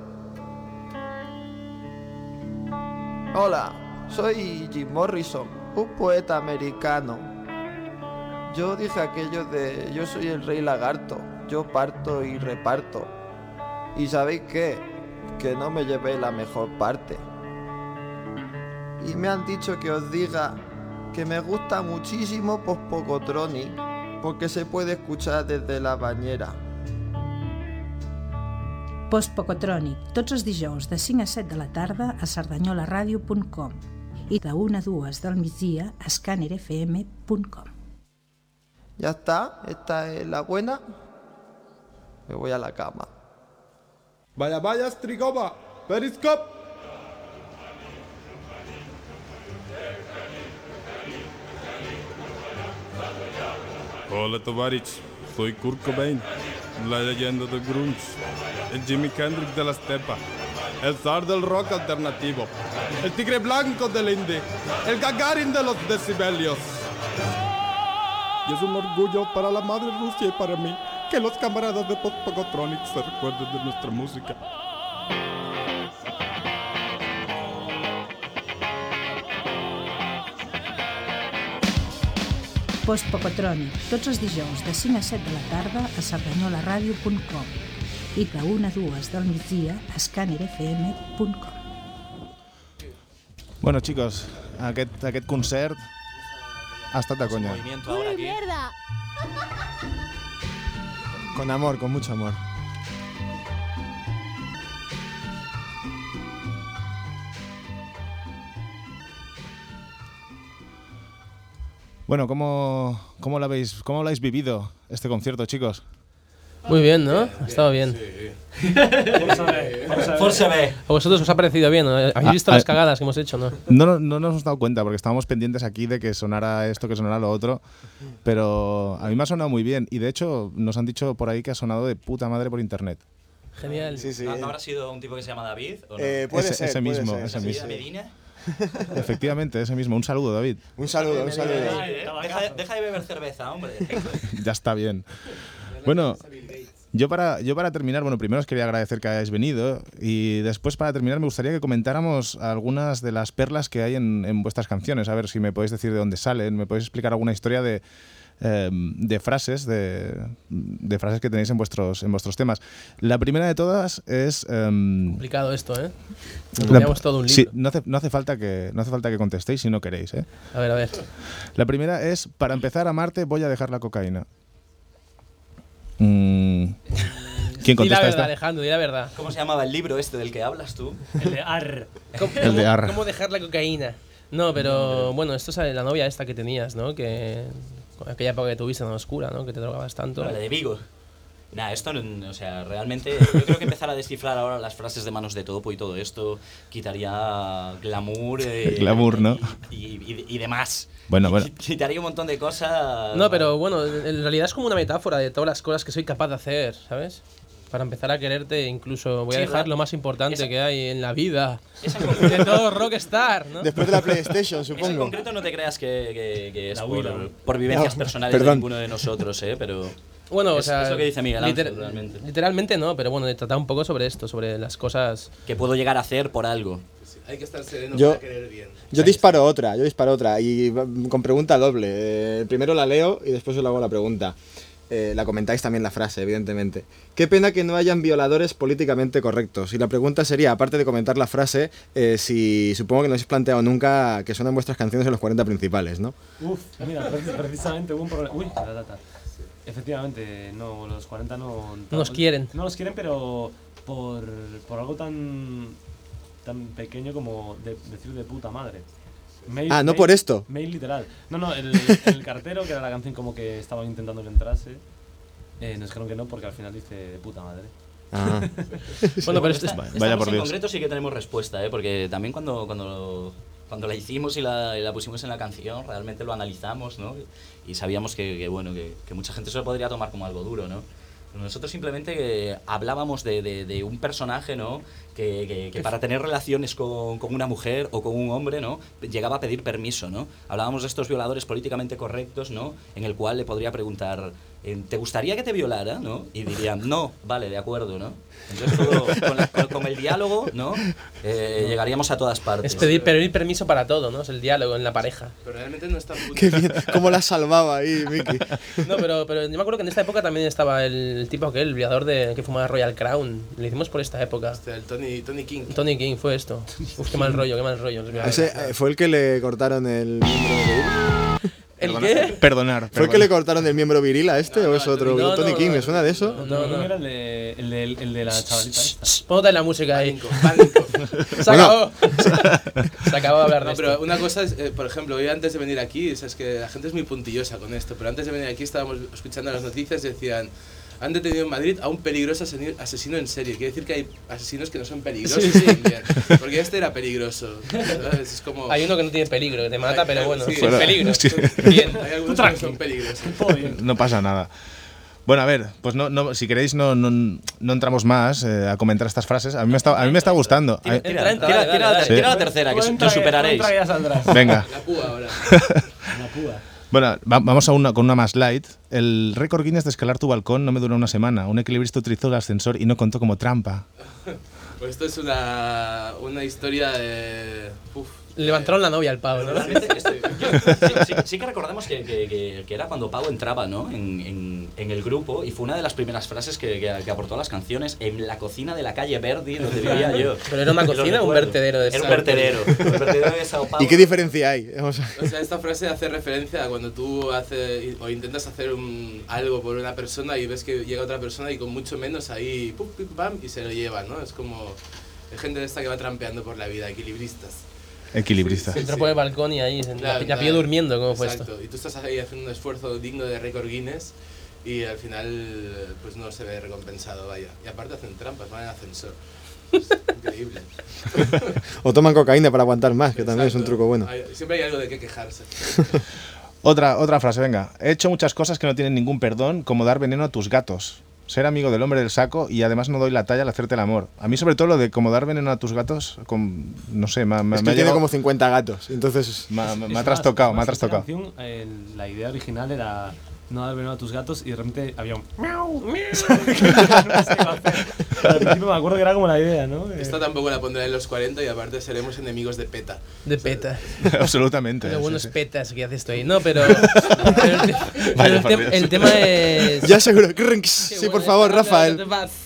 Hola, soy Jim Morrison, un poeta americano. Yo dije aquello de yo soy el rey lagarto, yo parto y reparto. ¿Y sabéis qué? Que no me llevé la mejor parte. Y me han dicho que os diga que me gusta muchísimo Post-Pocotronic, porque se puede escuchar desde la bañera. Post-Pocotronic, tots els dijous de cinc a set de la tarda a sardanyola ràdio punt com i de una a dues del migdia a scanner f m punt com. ¿Ya está? ¿Esta es la buena? Me voy a la cama. Vaya, vaya, Strigova, Periscope. Hola, товарищ, soy Kurt Cobain, la leyenda del grunge, el Jimi Hendrix de la estepa, el zar del rock alternativo, el tigre blanco del indie, el Gagarin de los decibelios. Y es un orgullo para la madre Rusia y para mí que los camaradas de Post-Pocotronic se recuerden de nuestra música. Post-Pocotronic, tots els dijous de cinc a set de la tarda a sardanyola ràdio punt com i de una a dues del migdia a scanner f m punt com. Bueno, chicos, aquest, aquest concert ha estat de conya. ¡Uy, mierda! Con amor, con mucho amor. Bueno, ¿cómo, cómo, lo habéis, ¿cómo lo habéis vivido este concierto, chicos? Muy bien, ¿no? Ha estado bien. Forza B. ¿A vosotros os ha parecido bien? ¿No? ¿Habéis visto Ah, las ah, cagadas que hemos hecho, no? No, no, no nos hemos dado cuenta porque estábamos pendientes aquí de que sonara esto, que sonara lo otro, pero a mí me ha sonado muy bien y de hecho nos han dicho por ahí que ha sonado de puta madre por internet. Genial. Sí, sí. ¿No habrá sido un tipo que se llama David? ¿O no? Eh, puede ese, ser, ese puede mismo, ser. ese ¿David mismo. Medina? Efectivamente, ese mismo. Un saludo, David. Un saludo, un saludo. Deja, deja de beber cerveza, hombre. Ya está bien. Bueno, yo para, yo para terminar, bueno, primero os quería agradecer que hayáis venido y después para terminar me gustaría que comentáramos algunas de las perlas que hay en, en vuestras canciones. A ver si me podéis decir de dónde salen, me podéis explicar alguna historia de, eh, de frases, de, de frases que tenéis en vuestros, en vuestros temas. La primera de todas es... Eh, Complicado esto, ¿eh? la- Teníamos todo un libro. sí, no hace, no hace falta que, no hace falta que contestéis si no queréis, ¿eh? A ver, a ver. La primera es, para empezar a amarte voy a dejar la cocaína. Mm. ¿Quién Di la contesta verdad, esta? Alejandro, di la verdad. ¿Cómo se llamaba el libro este del que hablas tú? El de Ar. ¿Cómo, El de Arra. ¿Cómo dejar la cocaína? No, pero bueno, esto es la novia esta que tenías, ¿no? Que aquella época que tuviste tan oscura, ¿no? Que te drogabas tanto. La de Vigo. Nah, esto, no- o sea, realmente yo creo que empezar a descifrar ahora las frases de Manos de Topo y todo esto quitaría glamour, eh, Glamour, ¿no? y, y, y, y demás. Bueno, bueno. Quitaría un montón de cosas. No, pero bueno, en realidad es como una metáfora de todas las cosas que soy capaz de hacer, ¿sabes? Para empezar a quererte, incluso voy a Sí, dejar ¿verdad? lo más importante Esa- que hay en la vida. Esa De todo rockstar, ¿no? Después de la PlayStation, Eso en supongo. concreto no te creas que, que- que es La por, huila. por vivencias No, personales de perdón. ninguno de nosotros, ¿eh? Pero Bueno, o es, sea, es lo que dice Miguel Ángel, liter- realmente. literalmente no, pero bueno, he tratado un poco sobre esto, sobre las cosas. Que puedo llegar a hacer por algo. Hay que estar sereno Yo- para querer bien. Yo disparo otra, yo disparo otra y va- con pregunta doble. Eh, primero la leo y después os le hago la pregunta. Eh, la comentáis también la frase, evidentemente. Qué pena que no hayan violadores políticamente correctos. Y la pregunta sería, aparte de comentar la frase, eh, si supongo que no os habéis planteado nunca que suenan vuestras canciones en los cuarenta principales, ¿no? Uf, mira, precis- precisamente hubo un problema. Uy, la data. Efectivamente, no, los cuarenta no. No nos quieren. No los quieren, pero por, por algo tan tan pequeño como de- decir de puta madre. Mail- Ah, no mail- por esto. Mail literal. No, no, el, el cartero, que era la canción como que estaban intentando que entrase, eh, nos dijeron que no porque al final dice de puta madre. Ah. Bueno, pero esto es- Esta- Vaya esta por en Dios. concreto sí que tenemos respuesta, ¿eh? Porque también cuando, cuando, cuando la hicimos y la, y la pusimos en la canción, realmente lo analizamos, ¿no? Y sabíamos que, que, bueno, que, que mucha gente se lo podría tomar como algo duro, ¿no? Pero nosotros simplemente eh, hablábamos de, de, de un personaje, ¿no? Que, que, que para tener relaciones con, con una mujer o con un hombre, ¿no? Llegaba a pedir permiso, ¿no? Hablábamos de estos violadores políticamente correctos, ¿no? En el cual le podría preguntar, eh, ¿te gustaría que te violara, no? Y dirían, no, vale, de acuerdo, ¿no? Entonces, todo, con, la- con- con el diálogo, ¿no? Eh, llegaríamos a todas partes. Es pedir, pedir permiso para todo, ¿no? Es el diálogo en la pareja. Pero realmente no está Qué bien, cómo la salvaba ahí, Miki. No, pero, pero yo me acuerdo que en esta época también estaba el tipo aquel, el violador de, que fumaba Royal Crown. Lo hicimos por esta época. Este, el Tony, Tony King. Tony King fue esto. Uf, qué mal rollo, qué mal rollo. los violadores. Ese eh, fue el que le cortaron el miembro viril. ¿El Perdonar- qué? Perdonar. ¿Fue el que le cortaron el miembro viril a este o es otro? no, Tony no, King, no. ¿me suena de eso? No, No, no. era el de, el de, el de la chavalita esta. Ponte la música ahí. Pánico, pánico. Se acabó. Se acabó de hablar de No, esto. pero una cosa es, eh, por ejemplo, hoy antes de venir aquí, o sea, es que la gente es muy puntillosa con esto, pero antes de venir aquí estábamos escuchando las noticias y decían, han detenido en Madrid a un peligroso asesino, asesino en serie. Quiere decir que hay asesinos que no son peligrosos Sí, sí. también, porque este era peligroso. ¿sabes? Es como... Hay uno que no tiene peligro, que te mata, pero bueno, Sí, sin Fuera. peligro. Sí. Bien. Hay algunos que no son peligrosos. No pasa nada. Bueno, a ver, pues no, no, si queréis no, no, no entramos más eh, a comentar estas frases. A mí me está, a mí me está gustando. A mí- Tira, Entra, entra, tira, dale, tira, dale, la- dale. tira la Sí. tercera, que, Tú que entra, os superaréis. tú entra y ya saldrás. Venga. La púa ahora. La púa. Bueno, va- vamos a una, con una más light. El récord Guinness de escalar tu balcón no me duró una semana. Un equilibrista utilizó el ascensor y no contó como trampa. Pues esto es una, una historia de... Uf, Le levantaron la novia al pavo, ¿no? Realmente, estoy- yo- sí, sí- sí que recordamos que, que- que- que era cuando Pau entraba, ¿no? en, en- en el grupo y fue una de las primeras frases que, que- que aportó a las canciones en la cocina de la calle Verdi, donde vivía yo. ¿Pero era una Lo cocina o un recuerdo. vertedero de Era un Sao vertedero. Un vertedero de Sao Paulo. ¿Y qué diferencia hay? Vamos a- O sea, esta frase hace referencia a cuando tú haces o intentas hacer un, algo por una persona y ves que llega otra persona y con mucho menos ahí, pum, pim, pam, y se lo lleva, ¿no? Es como hay gente de esta que va trampeando por la vida, equilibristas. Equilibrista. Se entró por el balcón y ahí se- Claro, la, la claro. pilló durmiendo, como fue Exacto. esto. Y tú estás ahí haciendo un esfuerzo digno de récord Guinness y al final pues no se ve recompensado, vaya. Y aparte hacen trampas, van en ascensor. Es increíble. O toman cocaína para aguantar más, que también es un Exacto. truco bueno. Hay- siempre hay algo de qué quejarse. Otra, otra frase, venga. He hecho muchas cosas que no tienen ningún perdón, como dar veneno a tus gatos. Ser amigo del hombre del saco y además no doy la talla al hacerte el amor. A mí sobre todo lo de como dar veneno a tus gatos, con, no sé, me, me, Es que me ha tiene llegado- como cincuenta gatos, entonces... me, me- me Es ha más, trastocado, me ha además, esta trastocado. canción, eh, la idea original era no dar veneno a tus gatos y de repente había un miau, miau. No sé qué hacer. Al principio me acuerdo que era como la idea, ¿no? Eh, Esta tampoco la pondré en los cuarenta y aparte seremos enemigos de PETA. De PETA. Absolutamente. Lo sí, buenos sí. petas que hace esto ahí. No, pero. pero el, te- pero Vaya el por te- Dios. el tema es. Ya seguro. Crunks. Qué Sí, por bueno, favor, espera, Rafael. te vas.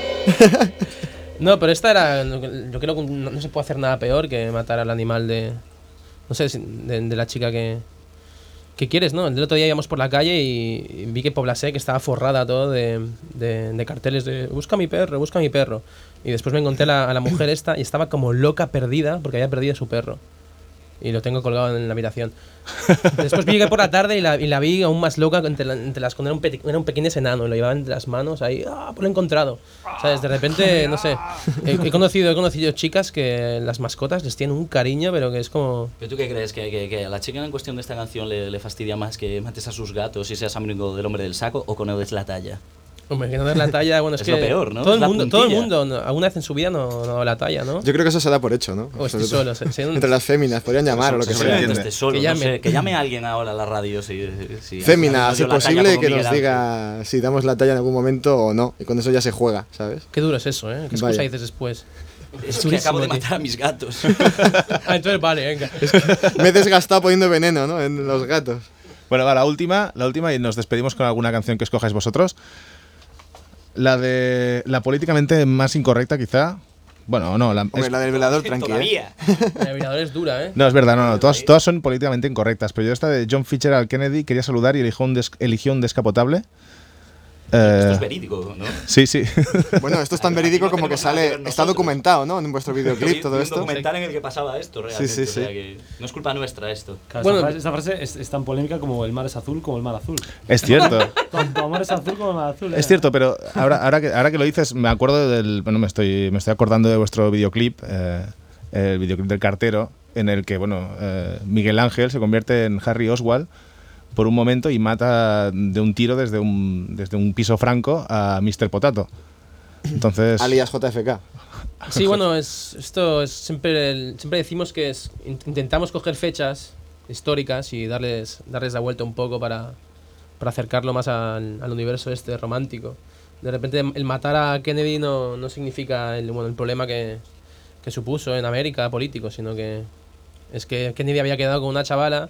No, pero esta era. Yo creo que no, no se puede hacer nada peor que matar al animal de. No sé, de, de la chica que. ¿Qué quieres, no? El otro día íbamos por la calle y, y vi que Poblasec estaba forrada todo de, de, de carteles de busca a mi perro, busca a mi perro. Y después me encontré la- a la mujer esta y estaba como loca perdida porque había perdido a su perro. Y lo tengo colgado en la habitación. Después llegué por la tarde y la, y la vi aún más loca entre, la- entre las... Era un, pe- era un pequeño enano y lo llevaba entre las manos ahí. ¡Ah, pues lo he encontrado! ¿Sabes? De repente, no sé. He, he conocido, he conocido chicas que las mascotas les tienen un cariño, pero que es como... ¿Pero tú qué crees? ¿Que, que, que a la chica en cuestión de esta canción le, le fastidia más que mates a sus gatos y seas amigo del hombre del saco o que no des la talla? Hombre, que no dar la talla, bueno, es, Es que lo peor, ¿no? todo, Es el la mundo, todo el puntilla. mundo no- alguna vez en su vida no, no da la talla, ¿no? Yo creo que eso se da por hecho, ¿no? O estoy Sobre todo. solo. se- se- Entre las féminas, podrían llamar o lo que se sea. entiende. Esté solo, Que no llame. sé, que llame a alguien ahora a la radio si... si Fémina, alguien si nos dio la talla posible como que Miguel nos Ángel. diga si damos la talla en algún momento o no. Y con eso ya se juega, ¿sabes? Qué duro es eso, ¿eh? ¿Qué Vaya. excusa dices después? Es que durísimo, acabo de tío. matar a mis gatos. Ah, entonces vale, venga. Me he desgastado poniendo veneno, ¿no? En los gatos. Bueno, va, la última, la última y nos despedimos con alguna canción que escojáis vosotros. La de la políticamente más incorrecta, quizá. Bueno, no, la, Hombre, es- la del velador, tranqui, ¿eh? Todavía. El vibrador es dura, ¿eh? no, es verdad, no, no, todas, todas son políticamente incorrectas, pero yo esta de John Fitzgerald Kennedy quería saludar y eligió un, des- eligió un descapotable. Esto Eh, es verídico, ¿no? sí, sí. Bueno, esto es tan verídico no como que tenemos nada que sale... ver Está nosotros. documentado, ¿no? En vuestro Yo vi- videoclip, vi todo un esto. documental en el que pasaba esto, realmente. Sí, sí, o sea sí. que no es culpa nuestra esto. Claro, Bueno, esta, frase, esta frase es, es tan polémica como el mar es azul como el mar azul. Es cierto. Tanto amor es azul como el mar azul. Es ¿eh? cierto, pero ahora, ahora, que, ahora que lo dices, me acuerdo del. Bueno, me estoy, me estoy acordando de vuestro videoclip, eh, el videoclip del cartero, en el que, bueno, eh, Miguel Ángel se convierte en Harry Oswald por un momento y mata de un tiro desde un, desde un piso franco a mister Potato. Entonces. Alias J F K. Sí, bueno, es, esto es siempre, el- siempre decimos que es, in- intentamos coger fechas históricas y darles, darles la vuelta un poco para, para acercarlo más al, al universo este romántico. De repente el matar a Kennedy no, no significa el, bueno, el problema que, que supuso en América político, sino que es que Kennedy había quedado con una chavala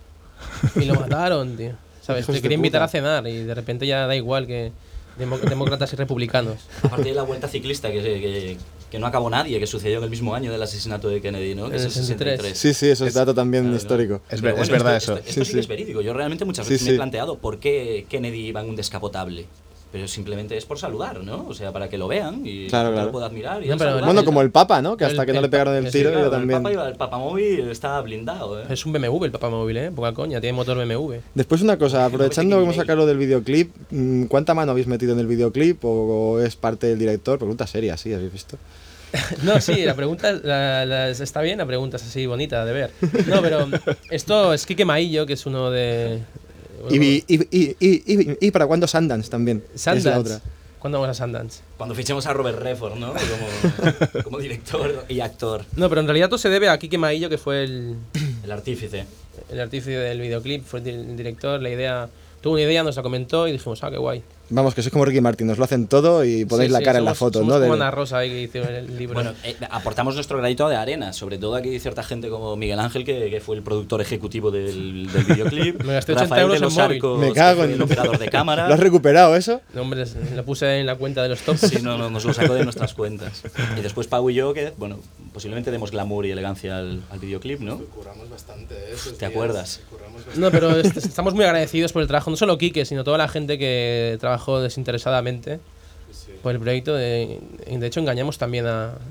y lo mataron, tío. ¿Sabes? Hijos Te de quería invitar puta. a cenar y de repente ya da igual que demo- demócratas y republicanos. Aparte de la vuelta ciclista que, que, que no acabó nadie, que sucedió en el mismo año del asesinato de Kennedy, ¿no? Que En es el el sesenta y tres. Sí, sí, eso es, Es- dato también Claro, histórico. Es, Pero ver- es bueno, verdad esto, eso. Esto, esto Sí, sí, que es sí. verídico. Yo realmente muchas Sí, veces me sí. he planteado por qué Kennedy iba en un descapotable. Pero simplemente es por saludar, ¿no? O sea, para que lo vean y Claro, que claro. lo pueda admirar. Y No, él pero- saludar. Bueno, como el Papa, ¿no? Que El- hasta que no el le pegaron el pa- tiro, sí, yo Claro, también. El, Papa iba- el papamóvil estaba blindado, ¿eh? Es un B M W el papamóvil, ¿eh? Poca coña, tiene motor B M W. Después una cosa, aprovechando que hemos email. sacado lo del videoclip, mm, ¿cuánta mano habéis metido en el videoclip o, o es parte del director? Pregunta seria, sí, ¿habéis visto? No, sí, la pregunta la- la- está bien, la pregunta es así bonita de ver. No, pero esto es Quique Maillo, que es uno de... Y, y, y, y, y, y- y para cuándo Sundance también. que es la Sundance. otra. ¿Cuándo vamos a Sundance? Cuando fichemos a Robert Redford, ¿no? Como, como director y actor. No, pero en realidad todo se debe a Quique Maillo, que fue el, El artífice. el artífice del videoclip, fue el, di- el director, la idea... Tuvo una idea, nos la comentó y dijimos, ah, qué guay. Vamos, que sois como Ricky Martin, nos lo hacen todo y ponéis Sí, la sí, cara en la somos- foto, somos ¿no? como Del- Ana Rosa ahí que hizo el libro. Bueno, eh, aportamos nuestro granito de arena, sobre todo aquí hay cierta gente como Miguel Ángel, que, que fue el productor ejecutivo del, del videoclip. Me gasté ochenta Rafael euros de en los móvil. Arcos, Me que cago fue en... el operador de cámara. ¿Lo has recuperado eso? No, hombre, lo puse en la cuenta de los tops. Sí, no, no, nos lo sacó de nuestras cuentas. Y después Pau y yo, que, bueno, posiblemente demos glamour y elegancia al, al videoclip, ¿no? Curramos bastante, ¿eh? Esos ¿Te días, acuerdas? curramos bastante. No, pero est- estamos muy agradecidos por el trabajo, no solo Quique, sino toda la gente que trabajó desinteresadamente Sí. por el proyecto. De, de hecho, engañamos también a,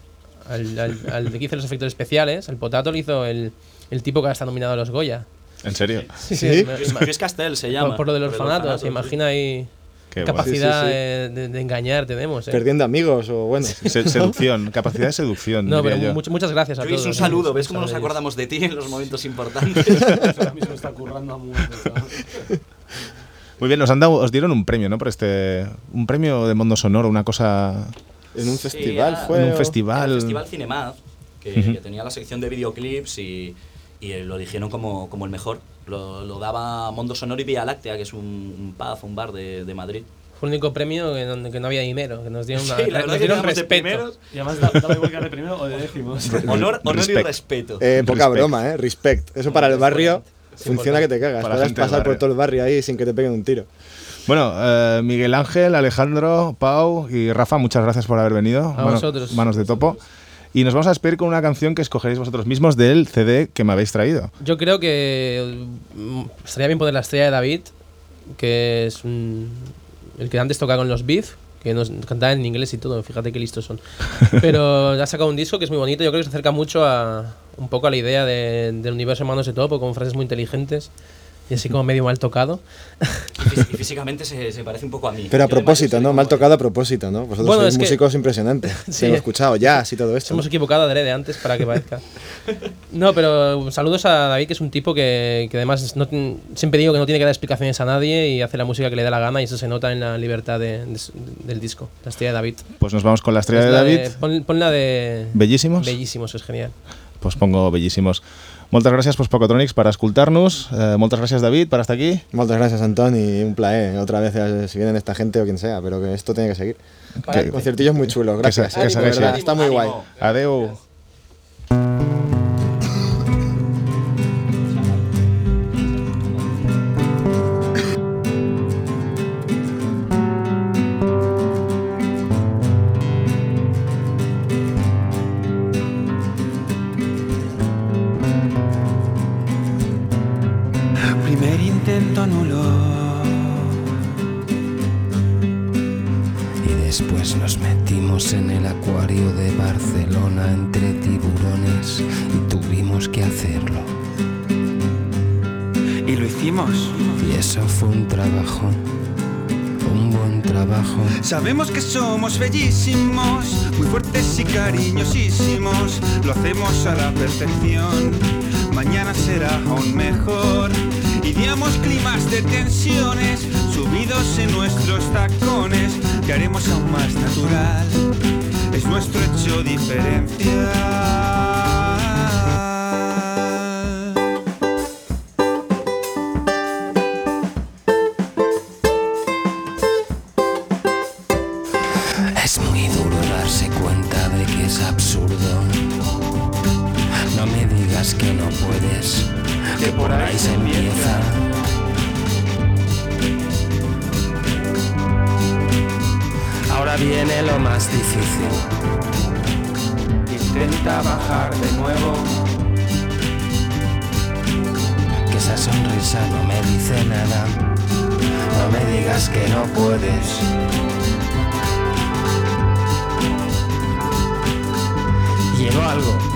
al, al, al de que hizo los efectos especiales, el Potato lo hizo el, el tipo que ahora está nominado a los Goya. ¿En serio? Sí, sí. Chris Castell se llama. Por, por lo del Por el orfanato, orfanato, se imagina ahí. Qué Capacidad bueno. Sí, sí, sí. De, de, de engañar tenemos. ¿eh? Perdiendo amigos o bueno. Se- seducción, capacidad de seducción. No, diría pero yo. much- muchas gracias a Luis, todos. un saludo. ¿Ves cómo Muchas nos gracias. acordamos de ti en los momentos importantes? Ahora mismo está currando a muerte. Muy bien, nos han dado, os dieron un premio, ¿no? Por este, un premio de mundo sonoro, una cosa. En un Sí, festival ah, fue. En un o- festival. El Festival Cinemad, que, Ujú. que tenía la sección de videoclips y, y lo eligieron como, como el mejor. Lo, lo daba Mondo Sonoro y Vía Láctea, que es un, un pub, un bar de, de Madrid. Fue el único premio que no, que no había dinero, que nos dieron, una, Sí, la verdad nos que dieron quedamos de respeto. primeros. Y además da, daba igual que era de primero o de décimos. Honor, honor y Respect. respeto. Eh, poca Respect. broma, ¿eh? Respect. Eso para el barrio funciona que te cagas. Para la Puedes gente del pasar por barrio. todo el barrio ahí sin que te peguen un tiro. Bueno, eh, Miguel Ángel, Alejandro, Pau y Rafa, muchas gracias por haber venido. A Mano- vosotros. Manos de Topo. Y nos vamos a despedir con una canción que escogeréis vosotros mismos del C D que me habéis traído. Yo creo que mm, estaría bien poner La Estrella de David, que es un, el que antes tocaba con los Beef, que nos cantaban en inglés y todo, fíjate qué listos son. Pero ha sacado un disco que es muy bonito, yo creo que se acerca mucho a un poco a la idea de- del universo en Manos de Topo, con frases muy inteligentes y así como medio mal tocado. Y, fí- y físicamente se, se parece un poco a mí. Pero a Yo de propósito, mayor ¿no? soy Mal como tocado a propósito, ¿no? Vosotros Bueno, sois es que- músicos impresionantes. Sí. Sí. Hemos escuchado jazz y todo Nos esto. hemos equivocado adrede antes para que parezca. No, pero saludos a David, que es un tipo que, que además no, tin- siempre digo que no tiene que dar explicaciones a nadie y hace la música que le da la gana y eso se nota en la libertad de- de- del disco, La Estrella de David. Pues nos vamos con La Estrella Es de la David. pon, pon la de... Bellísimos. Bellísimos, es genial. Pues pongo Bellísimos. Moltes gràcies, pues, Pocotronics, per escoltar-nos. Eh, moltes gràcies, David, per estar aquí. Muchas gracias, Antón, y un placer. Otra vez, eh, si vienen esta gente o quien sea, pero que esto tiene que seguir. Que- Conciertillos muy chulos, gracias. que se- que se de verdad, haga está muy guay. Adeu. Primer intento nulo. Y después nos metimos en el acuario de Barcelona entre tiburones y tuvimos que hacerlo. Y lo hicimos. Y eso fue un trabajón, un buen trabajo. Sabemos que somos bellísimos, muy fuertes y cariñosísimos. Lo hacemos a la perfección. Mañana será aún mejor. Ideamos climas de tensiones, subidos en nuestros tacones, que haremos aún más natural. Es nuestro hecho diferencial. Es muy duro darse cuenta de que es absurdo. No me digas que no puedes, que por ahí se empieza. Ahora viene lo más difícil. Intenta bajar de nuevo. Que esa sonrisa no me dice nada. No me digas que no puedes. Llegó algo